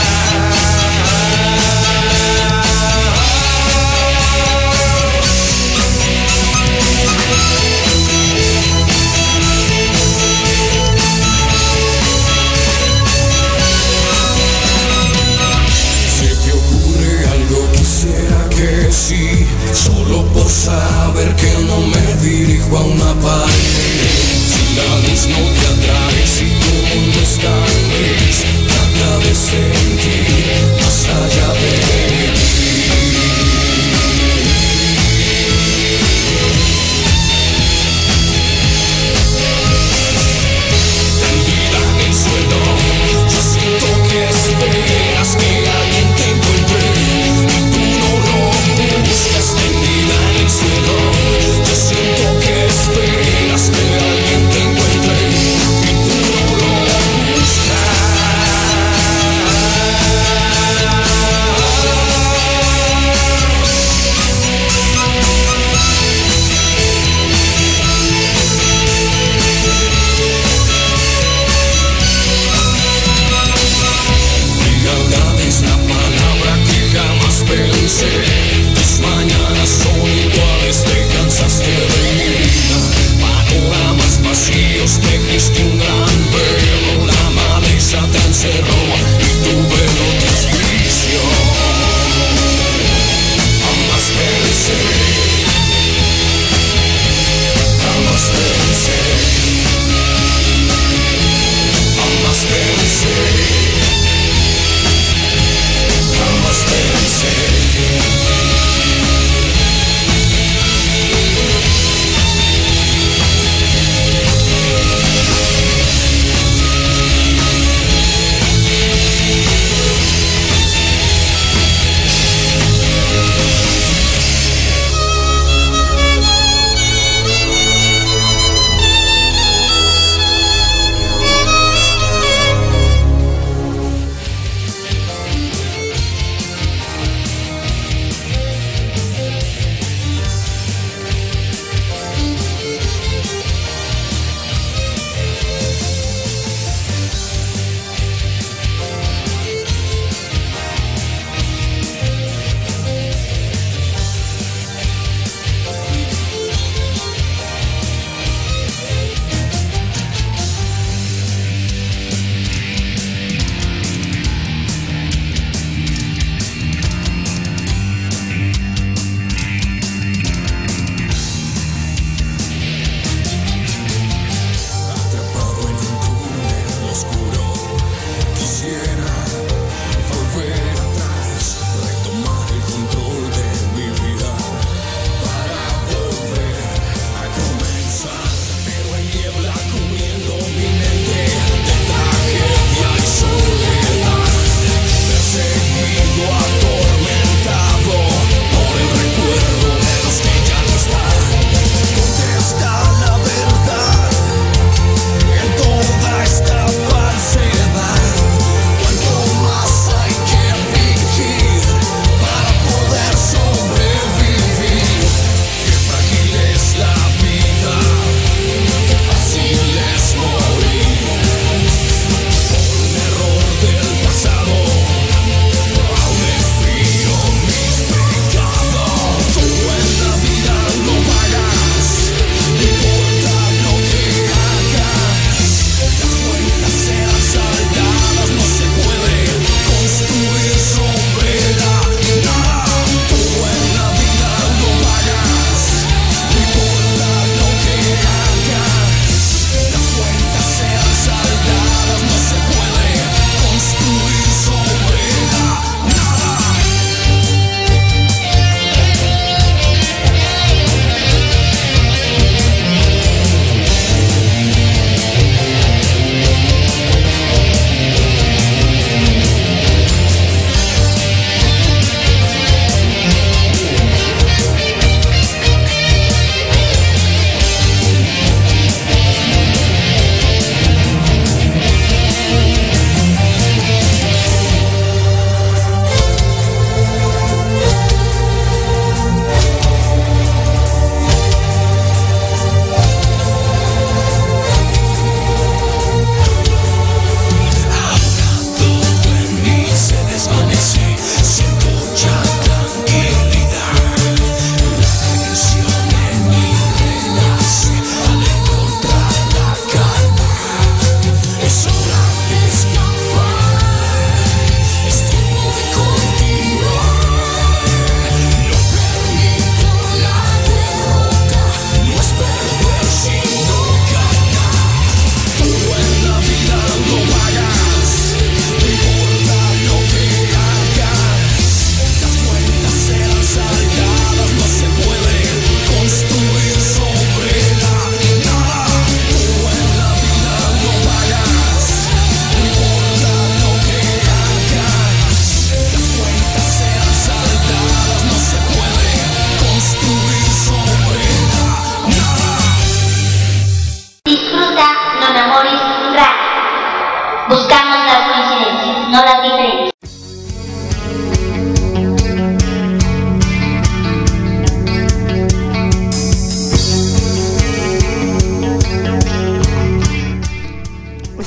Sí, solo por saber que no me dirijo a una pared. Si la luz no te atrae, si tu mundo es tan gris, trata de sentir más allá de ti. Tendida en el suelo, yo siento que esperas que alguien te encuentre. Tendida en el suelo, yo siento que esperas que alguien te encuentre y tú no lo buscas.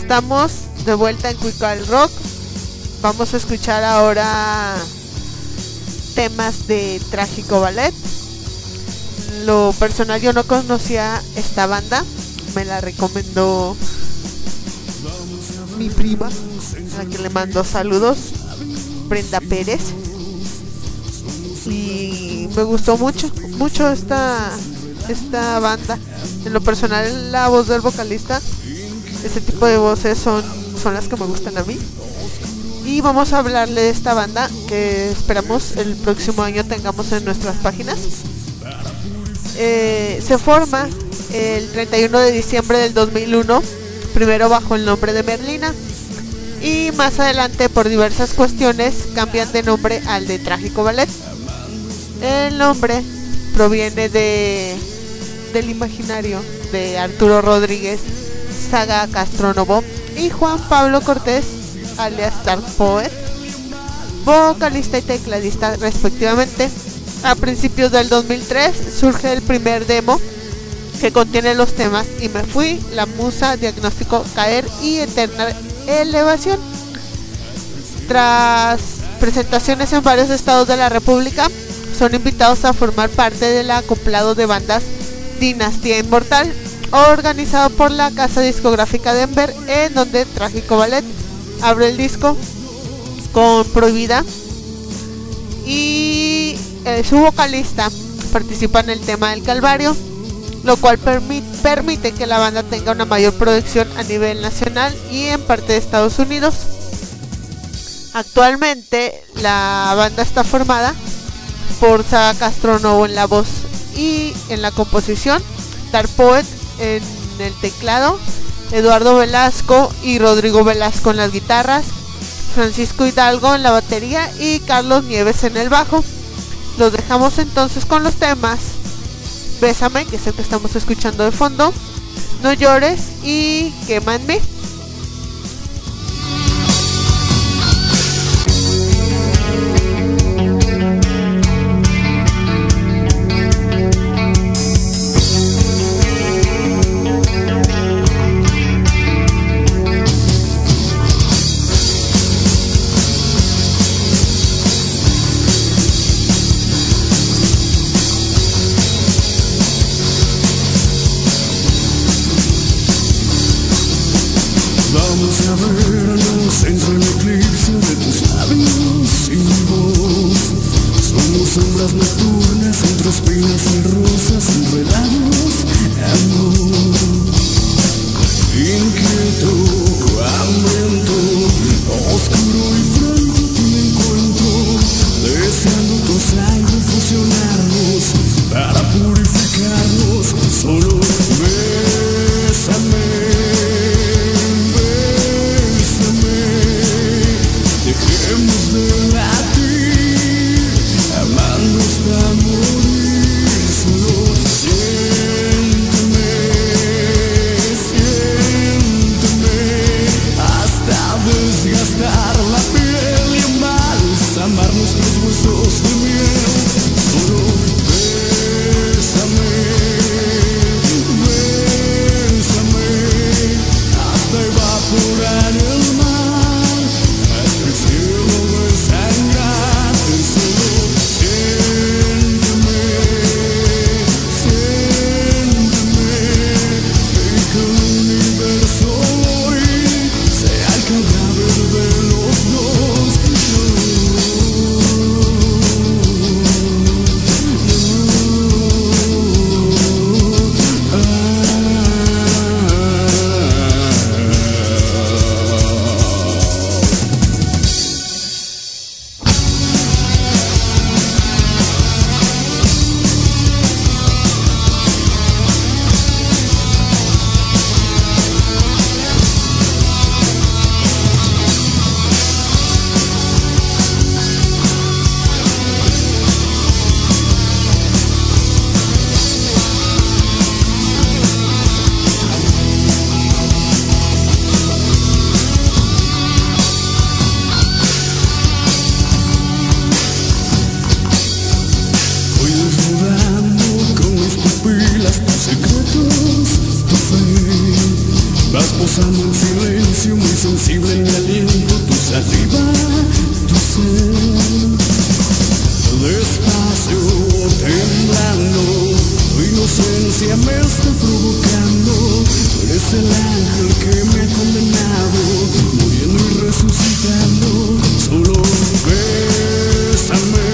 Estamos de vuelta en Cuical Rock. Vamos a escuchar ahora temas de Trágico Ballet. Lo personal, yo no conocía esta banda, me la recomendó mi prima, a la que le mando saludos, Brenda Pérez, y me gustó mucho esta banda. En lo personal, la voz del vocalista, ese tipo de voces son las que me gustan a mí. Y vamos a hablarle de esta banda que esperamos el próximo año tengamos en nuestras páginas. Se forma el 31 de diciembre del 2001, primero bajo el nombre de Merlina, y más adelante por diversas cuestiones cambian de nombre al de Trágico Ballet. El nombre proviene del imaginario de Arturo Rodríguez, Saga Castrónovo, y Juan Pablo Cortés, alias Dark Poet, vocalista y tecladista respectivamente. A principios del 2003 surge el primer demo que contiene los temas Y me fui, La Musa, Diagnóstico, Caer y Eterna Elevación. Tras presentaciones en varios estados de la República, son invitados a formar parte del acoplado de bandas Dinastía Inmortal, organizado por la casa discográfica Denver, en donde Trágico Ballet abre el disco con Prohibida, y su vocalista participa en el tema del Calvario, lo cual permite que la banda tenga una mayor producción a nivel nacional y en parte de Estados Unidos. Actualmente la banda está formada por Saga Castrónovo en la voz y en la composición, Dark Poet en el teclado, Eduardo Velasco y Rodrigo Velasco en las guitarras, Francisco Hidalgo en la batería y Carlos Nieves en el bajo. Los dejamos entonces con los temas Bésame, que es el que estamos escuchando de fondo, No Llores y Quémame. Vamos a vernos entre el eclipse de tus labios y mi voz. Somos sombras nocturnas entre espinas y rosas enredados, amor. Inquieto, hambriento, oscuro y pronto te encuentro, deseando tu sangre fusionarnos para purificarnos. Solo bésame. Dejemos de latir, amando hasta morir, solo sensible en mi aliento, tu saliva, tu ser. Despacio, temblando, tu inocencia me está provocando. Tú eres el ángel que me ha condenado, muriendo y resucitando. Solo bésame,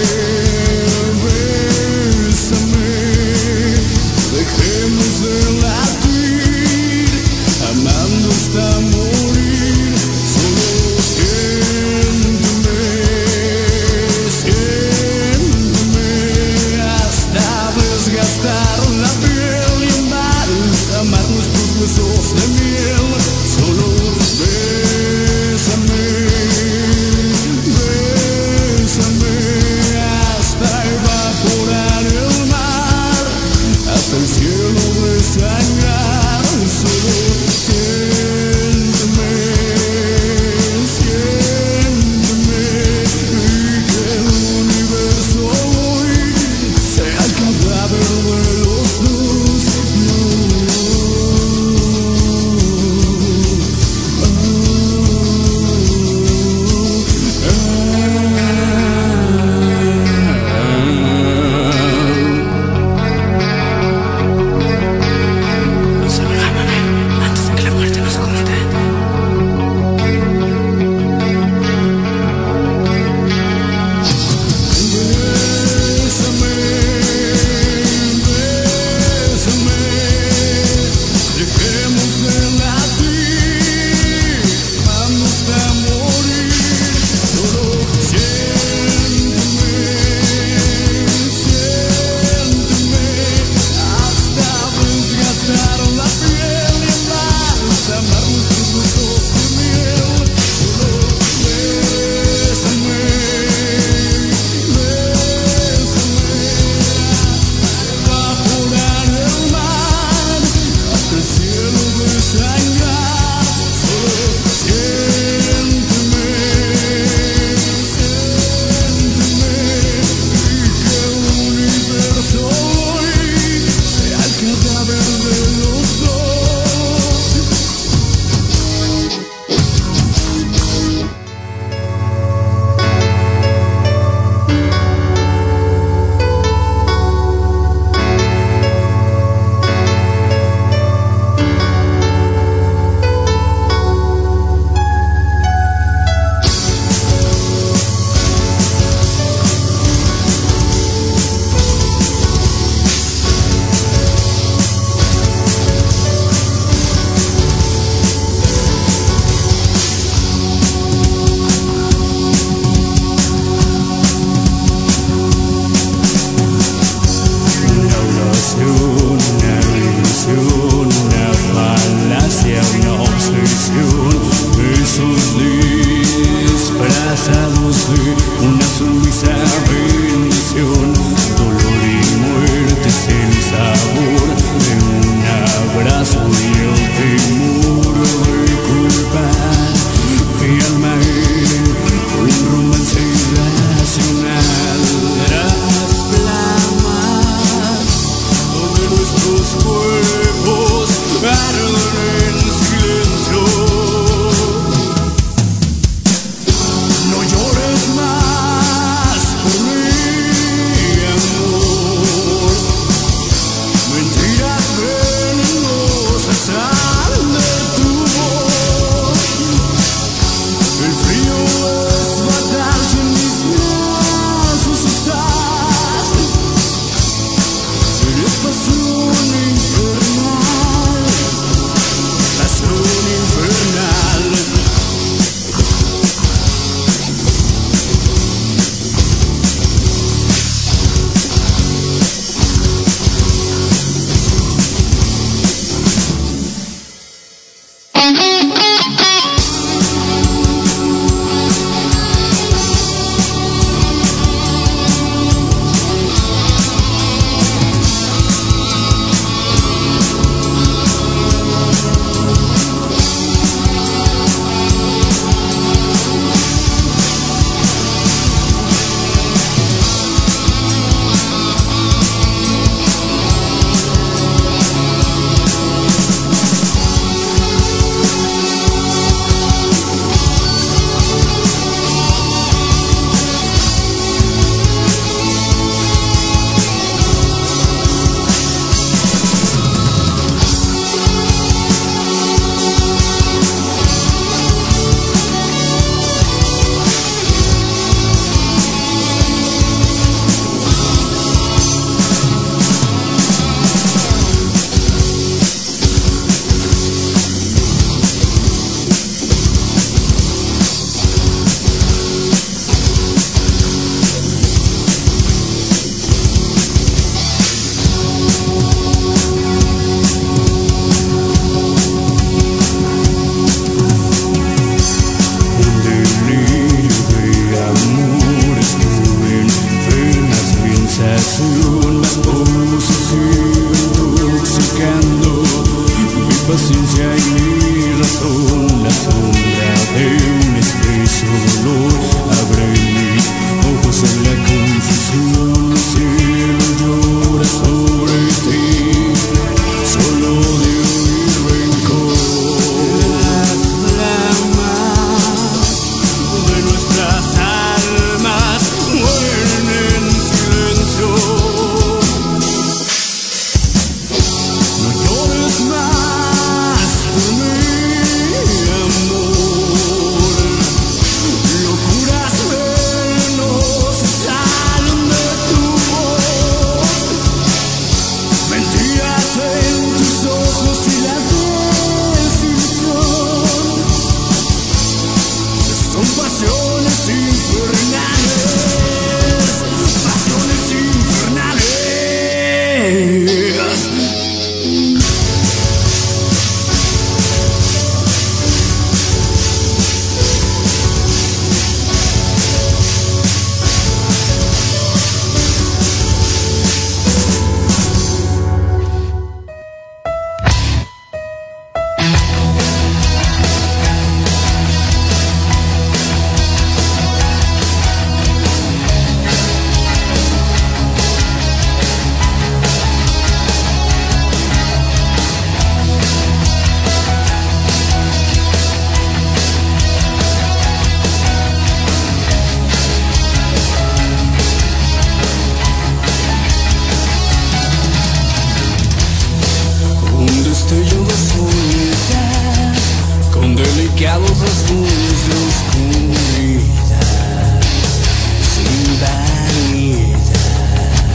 bésame, dejemos de latir, amando hasta morir. Solo siénteme, siénteme, hasta desgastar la piel y embalsamar nuestros huesos de miel. Solo bésame, bésame, hasta evaporar el mar, hasta el cielo desangrar. Solo siénteme, siénteme, y que el universo hoy sea el cadáver de los dos. Solo ámame antes de que la muerte nos junte. Bésame, bésame, dejemos de latir, vamos a morir. Solo siénteme, siénteme, hasta desgastar la piel y embalsamar nuestros huesos de miel. Solo bésame, bésame, evaporar el mar, hasta el cielo desangrar. Solo siénteme, siénteme, y que el universo hoy sea el cadáver de los dos. Una ilusión, una falacia, una obsesión, besos disfrazados de una sumisa bendición, dolor y muerte sin sabor, de un abrazo y el temor de culpar. Mi alma era un romance irracional, las flamas de nuestros cuerpos arden en silencio. No llores más por mí, amor. Mentiras venenosas salen de tu voz. El frío es fatal si en mis brazos estás. Eres pasión infernal, paciencia y mi razón, la sombra de un espeso dolor. Abre mis ojos en la confusión, el cielo llora sobre ti, solo de oír rencor. Las flamas de nuestras almas mueren en silencio. No llores más por mí, amor. Locuras menos salen de tu voz. Mentiras en tus ojos y la desilusión. Son pasiones infernales, pasiones infernales. Un destello de soledad con delicados rasguños de oscuridad, sin vanidad.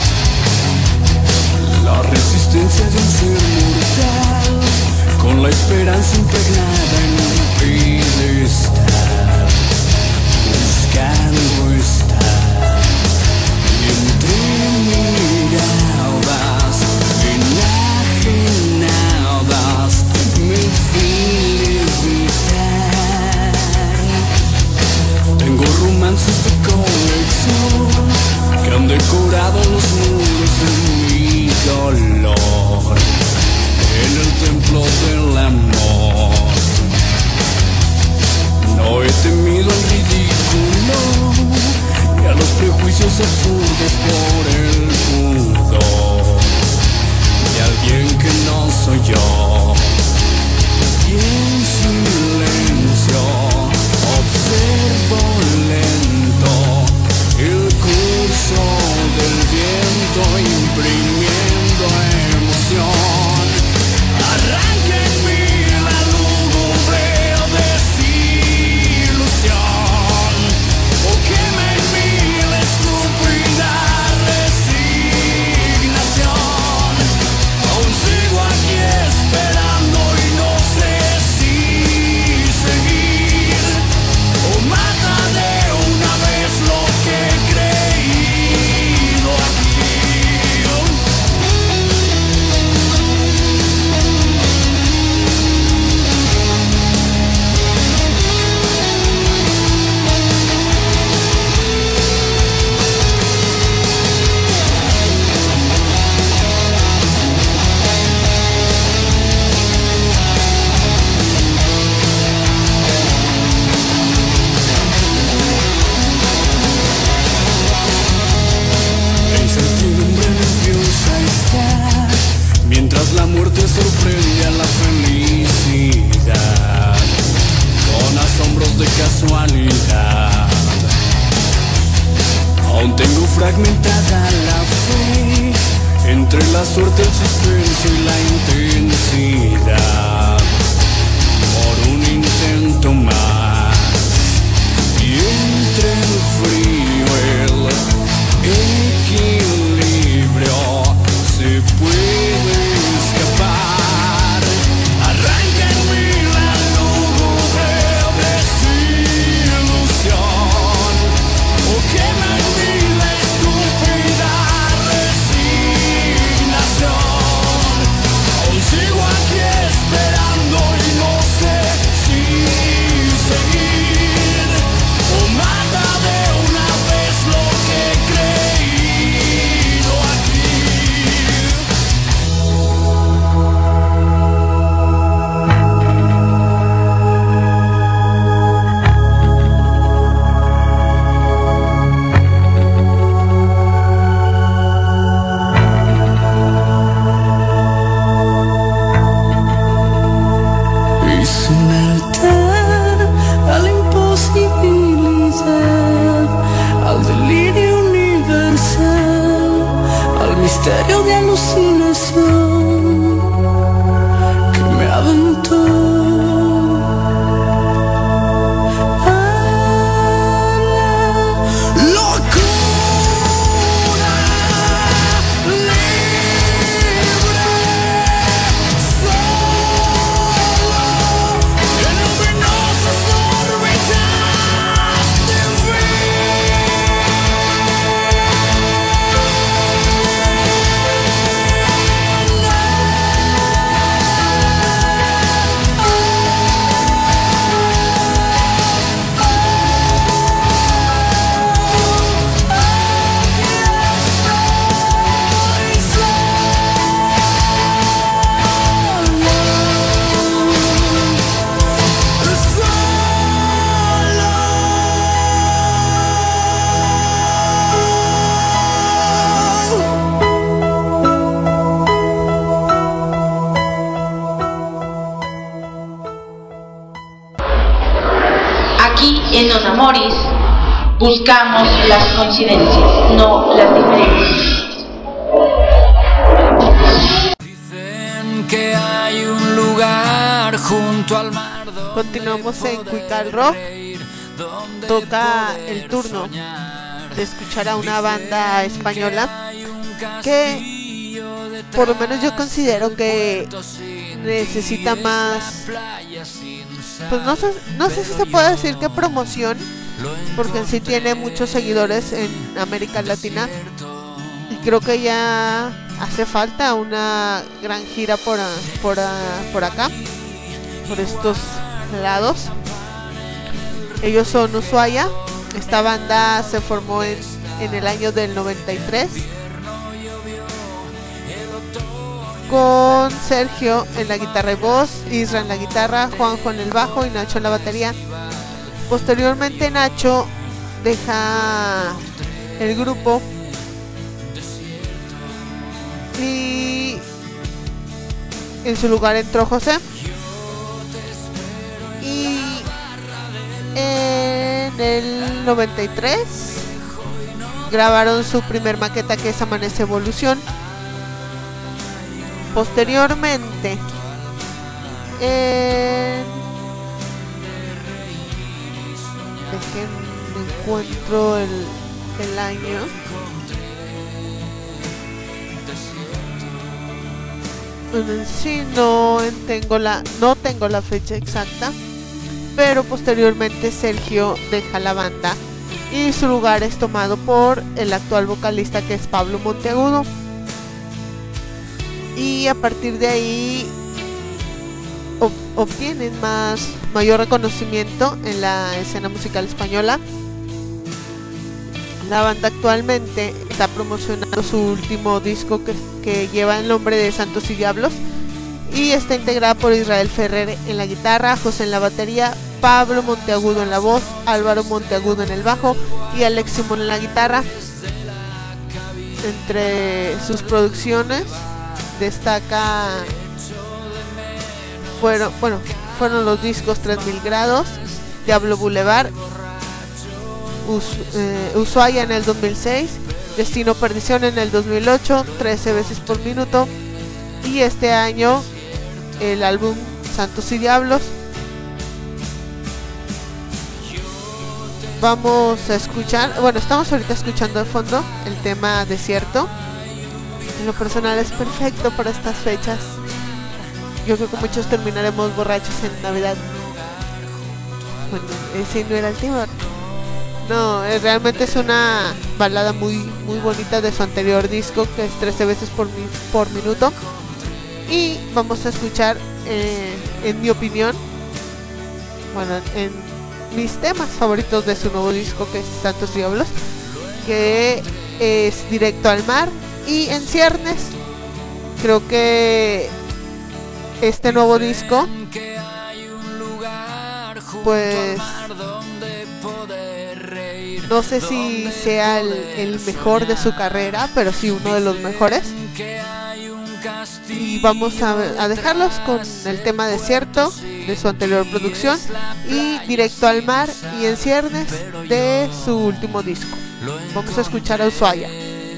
La resistencia de un ser mortal con la esperanza impregnada en un pedestal, buscando estar entre miradas enajenadas, me fui evitar. Tengo romances de colección que han decorado los muros de mi dolor en el templo del amor. No he temido al ridículo y a los prejuicios absurdos por el pudor de alguien que no soy yo. Y en silencio observo lento el curso del viento imprimiendo emoción. Arranca en mí la lúgubre desilusión, o quema en mí la estúpida resignación. Aún sigo aquí esperando y no sé si seguir o mata de una vez lo que he creído aquí. La incertidumbre nerviosa está mientras la muerte sorprende a la felicidad con asombros de casualidad. Aún tengo fragmentada la fe entre la suerte, el suspenso y la intensidad. Por un intento más y entre el frío el equilibrio se puede escapar. Arranca en mí la lúgubre desilusión, o quema en mí la estúpida resignación. Aún En Nos Amoris buscamos las coincidencias, no las diferencias. Dicen que hay un lugar junto al mar. Continuamos en Cuical Rock. Toca el turno de escuchar a una banda española que por lo menos yo considero que necesita más, pues no sé si se puede decir que promoción, porque en sí tiene muchos seguidores en América Latina y creo que ya hace falta una gran gira por acá, por estos lados. Ellos son Ushuaia. Esta banda se formó en el año del 93 con Sergio en la guitarra y voz, Isra en la guitarra, Juanjo en el bajo y Nacho en la batería. Posteriormente Nacho deja el grupo y en su lugar entró José. Y en el 93 grabaron su primer maqueta, que es Amanece Evolución. Posteriormente me encuentro el año. Sí, no tengo la fecha exacta, pero posteriormente Sergio deja la banda y su lugar es tomado por el actual vocalista, que es Pablo Monteagudo, y a partir de ahí obtienen mayor reconocimiento en la escena musical española. La banda actualmente está promocionando su último disco que lleva el nombre de Santos y Diablos y está integrada por Israel Ferrer en la guitarra, José en la batería, Pablo Monteagudo en la voz, Álvaro Monteagudo en el bajo y Alex Simón en la guitarra. Entre sus producciones destaca fueron los discos 3000 grados, Diablo Boulevard, Ushuaia en el 2006, Destino Perdición en el 2008, 13 veces por minuto, y este año el álbum Santos y Diablos. Vamos a escuchar, estamos ahorita escuchando de fondo el tema Desierto. En lo personal es perfecto para estas fechas. Yo creo que muchos terminaremos borrachos en Navidad. Bueno, ese no era el tema. No, realmente es una balada muy muy bonita de su anterior disco, que es 13 veces por minuto. Y vamos a escuchar, en mi opinión, en mis temas favoritos de su nuevo disco, que es Santos Diablos, que es Directo al Mar y En Ciernes. Creo que este nuevo disco, pues no sé si sea el mejor de su carrera, pero sí uno de los mejores. Y vamos a dejarlos con el tema Desierto de su anterior producción y Directo al Mar y En Ciernes de su último disco. Vamos a escuchar a Ushuaia.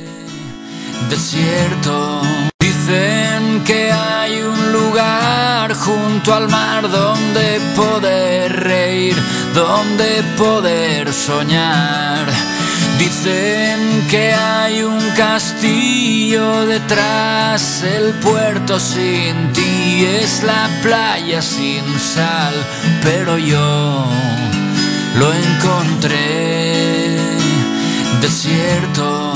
Desierto. Dicen que hay un lugar junto al mar donde poder reír, donde poder soñar. Dicen que hay un castillo detrás, el puerto sin ti es la playa sin sal, pero yo lo encontré desierto.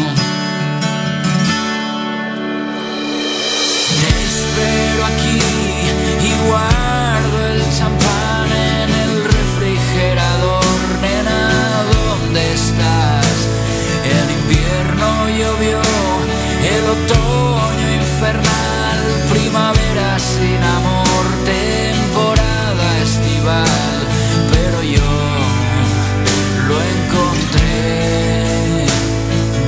Espero aquí y guardo el champán en el refrigerador. Nena, ¿dónde estás? El invierno llovió, el otoño infernal, primavera sin amor, temporada estival, pero yo lo encontré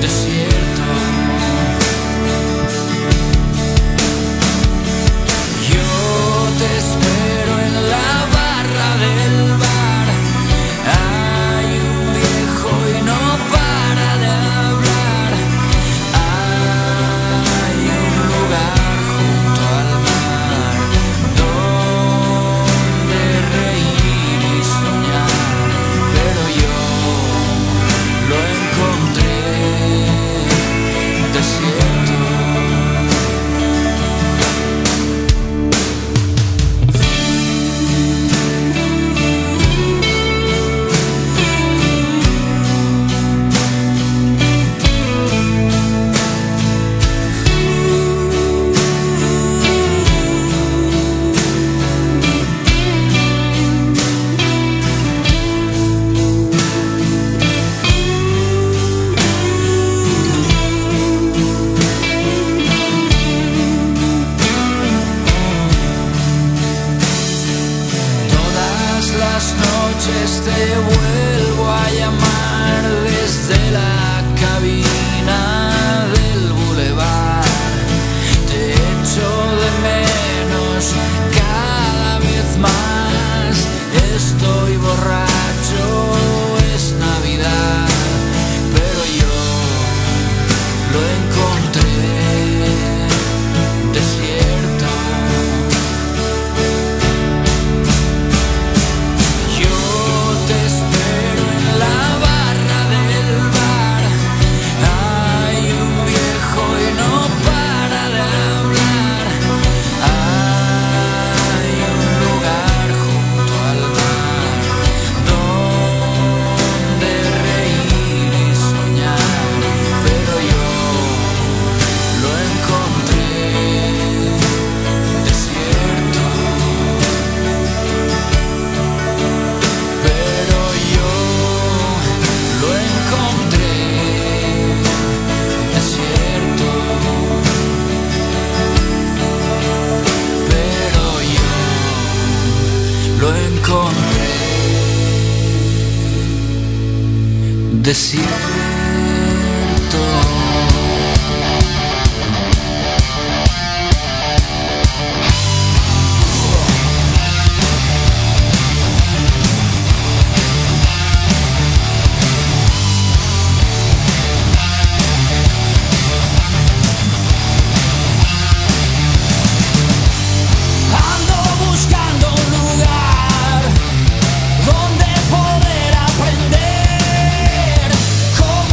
quieres te vuelvo a llamar desde la cabina del bulevar. Te echo de menos cada vez más. Estoy borracho, es Navidad, pero yo lo encontré desierto. Yo te espero en la barra del bar. Hay un viejo y no para de hablar. Hay un lugar junto al mar donde reír y soñar, pero yo lo encontré desierto. Pero yo lo encontré desierto. Pero yo lo encontré desierto. Ando buscando un lugar donde poder aprender cómo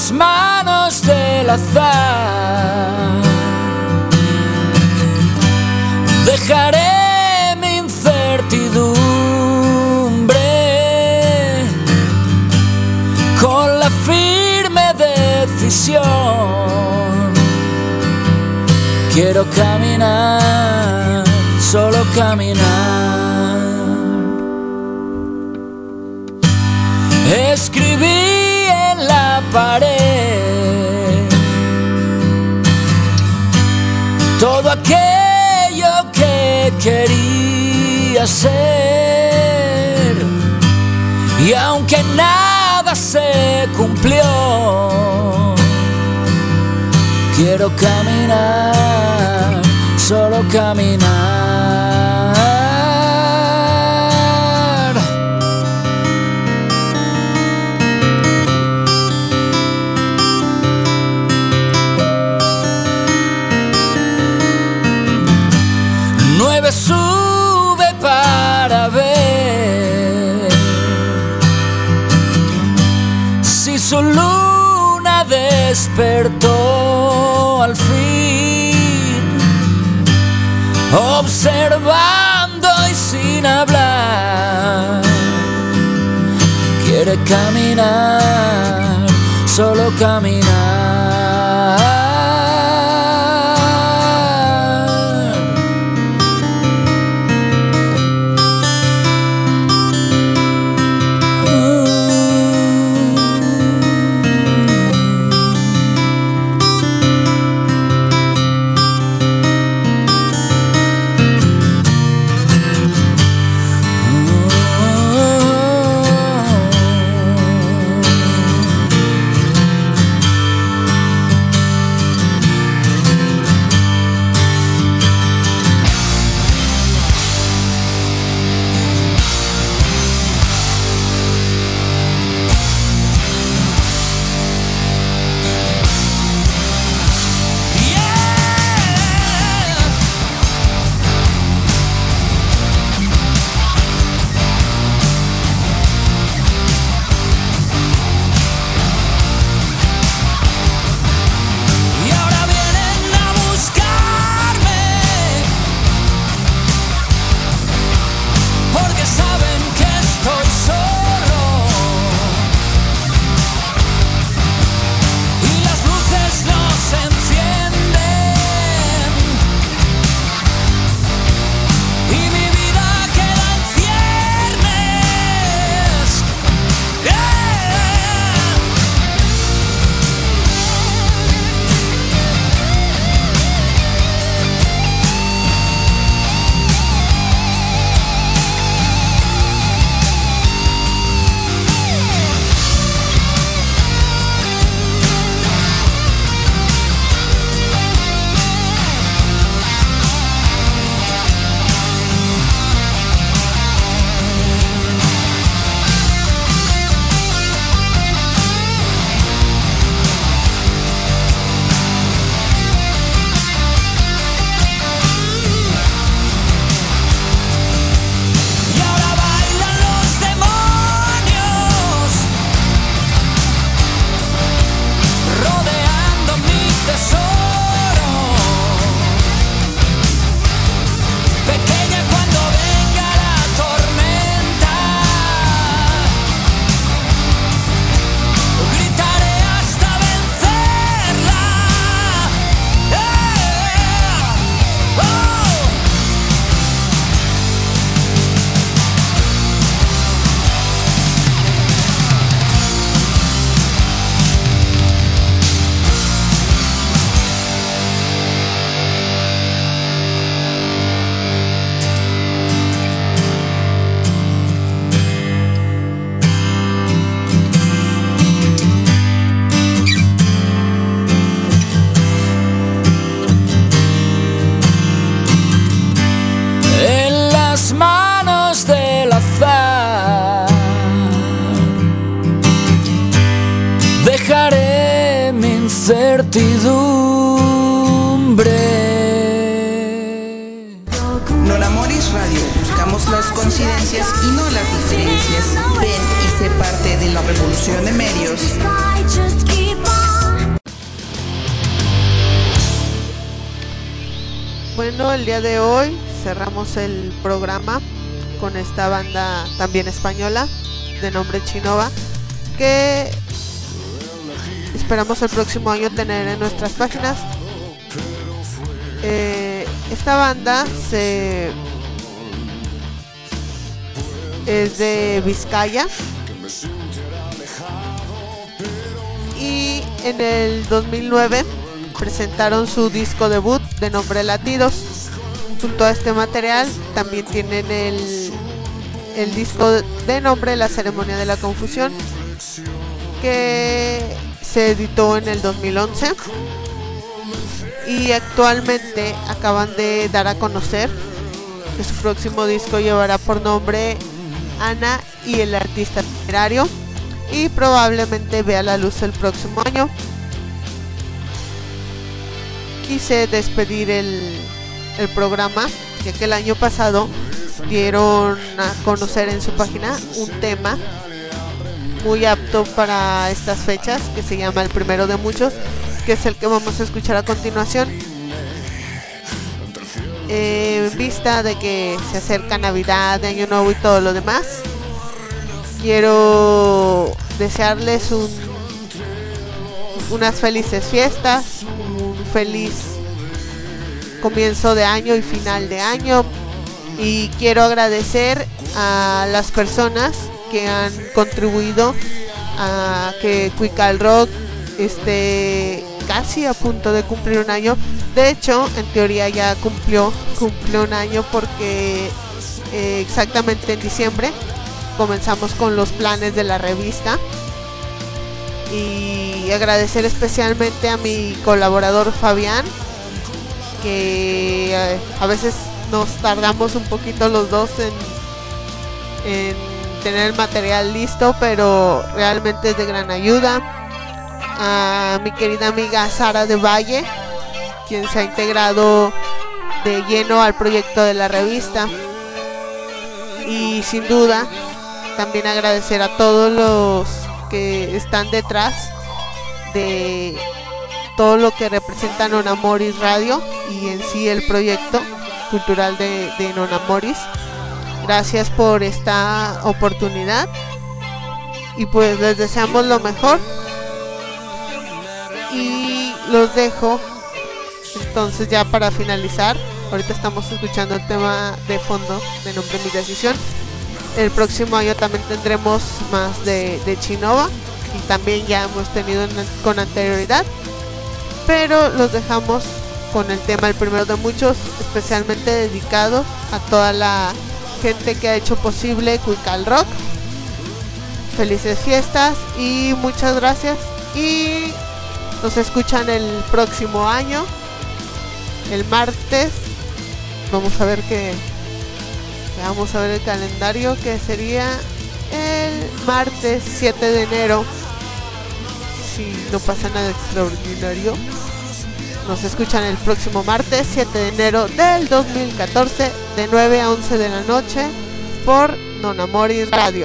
las manos del azar. Dejaré mi incertidumbre con la firme decisión. Quiero caminar, solo caminar. Escribí en la pared todo aquello que quería ser, y aunque nada se cumplió, quiero caminar, solo caminar. Sube para ver si su luna despertó al fin, observando y sin hablar. Quiere caminar, solo caminar. Dejaré mi incertidumbre. Nona Moris Radio, buscamos las coincidencias y no las diferencias. Ven y sé parte de la revolución de medios. Bueno, el día de hoy cerramos el programa con esta banda también española de nombre Chinova, que esperamos el próximo año tener en nuestras páginas. Esta banda es de Vizcaya y en el 2009 presentaron su disco debut de nombre Latidos. Junto a este material también tienen el disco de nombre La Ceremonia de la Confusión, que se editó en el 2011, y actualmente acaban de dar a conocer que su próximo disco llevará por nombre Ana y el artista temerario, y probablemente vea la luz el próximo año. Quise despedir el programa, ya que el año pasado dieron a conocer en su página un tema muy apto para estas fechas, que se llama El Primero de Muchos, que es el que vamos a escuchar a continuación. En vista de que se acerca Navidad, de Año Nuevo y todo lo demás, quiero desearles unas felices fiestas, un feliz comienzo de año y final de año, y quiero agradecer a las personas que han contribuido a que Cuical Rock esté casi a punto de cumplir un año. De hecho, en teoría ya cumplió un año, porque exactamente en diciembre comenzamos con los planes de la revista. Y agradecer especialmente a mi colaborador Fabián, que a veces nos tardamos un poquito los dos en tener el material listo, pero realmente es de gran ayuda. A mi querida amiga Sara de Valle, quien se ha integrado de lleno al proyecto de la revista. Y sin duda también agradecer a todos los que están detrás de todo lo que representa Nonamoris Radio y en sí el proyecto cultural de Nonamoris. Gracias por esta oportunidad y pues les deseamos lo mejor, y los dejo entonces ya para finalizar. Ahorita estamos escuchando el tema de fondo de Nombre Mi Decisión. El próximo año también tendremos más de Chinova, y también ya hemos tenido con anterioridad, pero los dejamos con el tema El Primero de Muchos, especialmente dedicado a toda la gente que ha hecho posible Cuical Rock. Felices fiestas y muchas gracias, y nos escuchan el próximo año, el martes. Vamos a ver el calendario, que sería el martes 7 de enero, si no pasa nada extraordinario. Nos escuchan el próximo martes 7 de enero del 2014, de 9 a 11 de la noche, por Nonamoris Radio.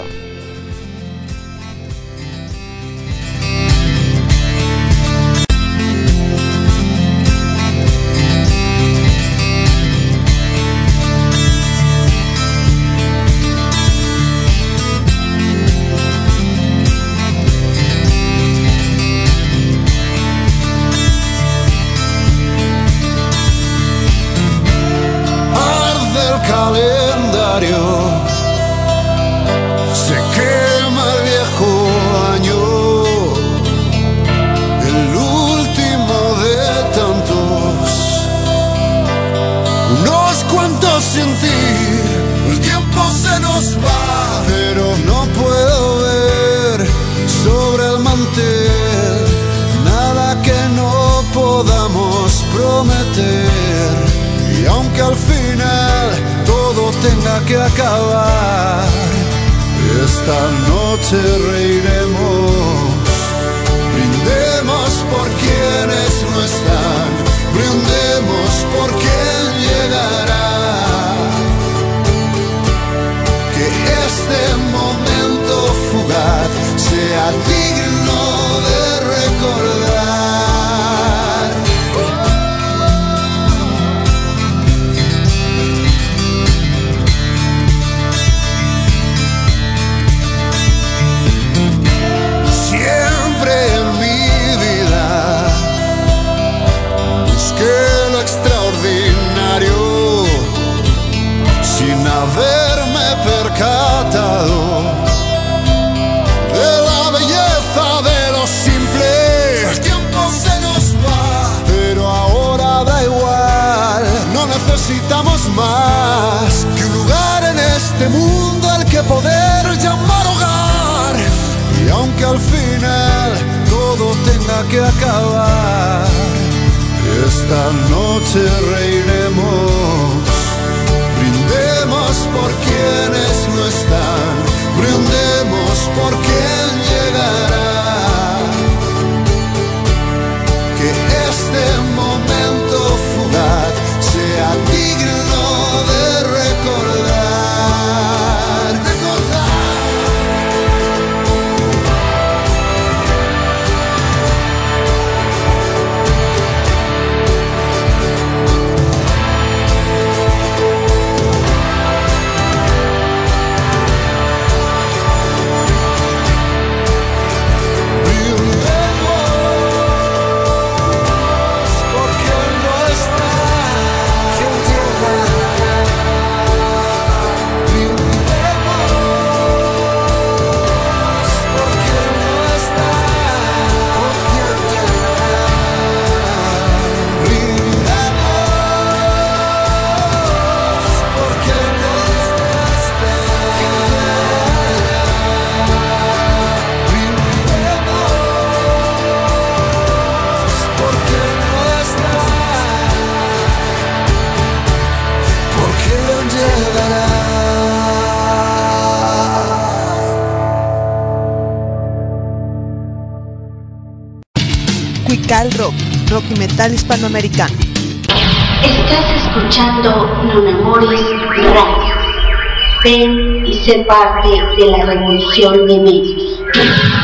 Calendario, se quema el viejo año, el último de tantos, unos cuantos sin ti. El tiempo se nos va, pero no puedo ver sobre el mantel nada que no podamos prometer. Y aunque al final todo tenga que acabar, esta noche reiremos, brindemos por quienes no están, brindemos por quien llegará. Que este momento fugaz sea digno de recordar. necesitamos más que un lugar en este mundo al que poder llamar hogar. Y aunque al final todo tenga que acabar, esta noche reiremos, brindemos por quienes no están, brindemos por quien llegará. Que este momento fugaz sea digno de recordar, Cuical Rock, rock y metal hispanoamericano. Estás escuchando Nonamoris Radio. Ven y sé parte de la revolución de medios.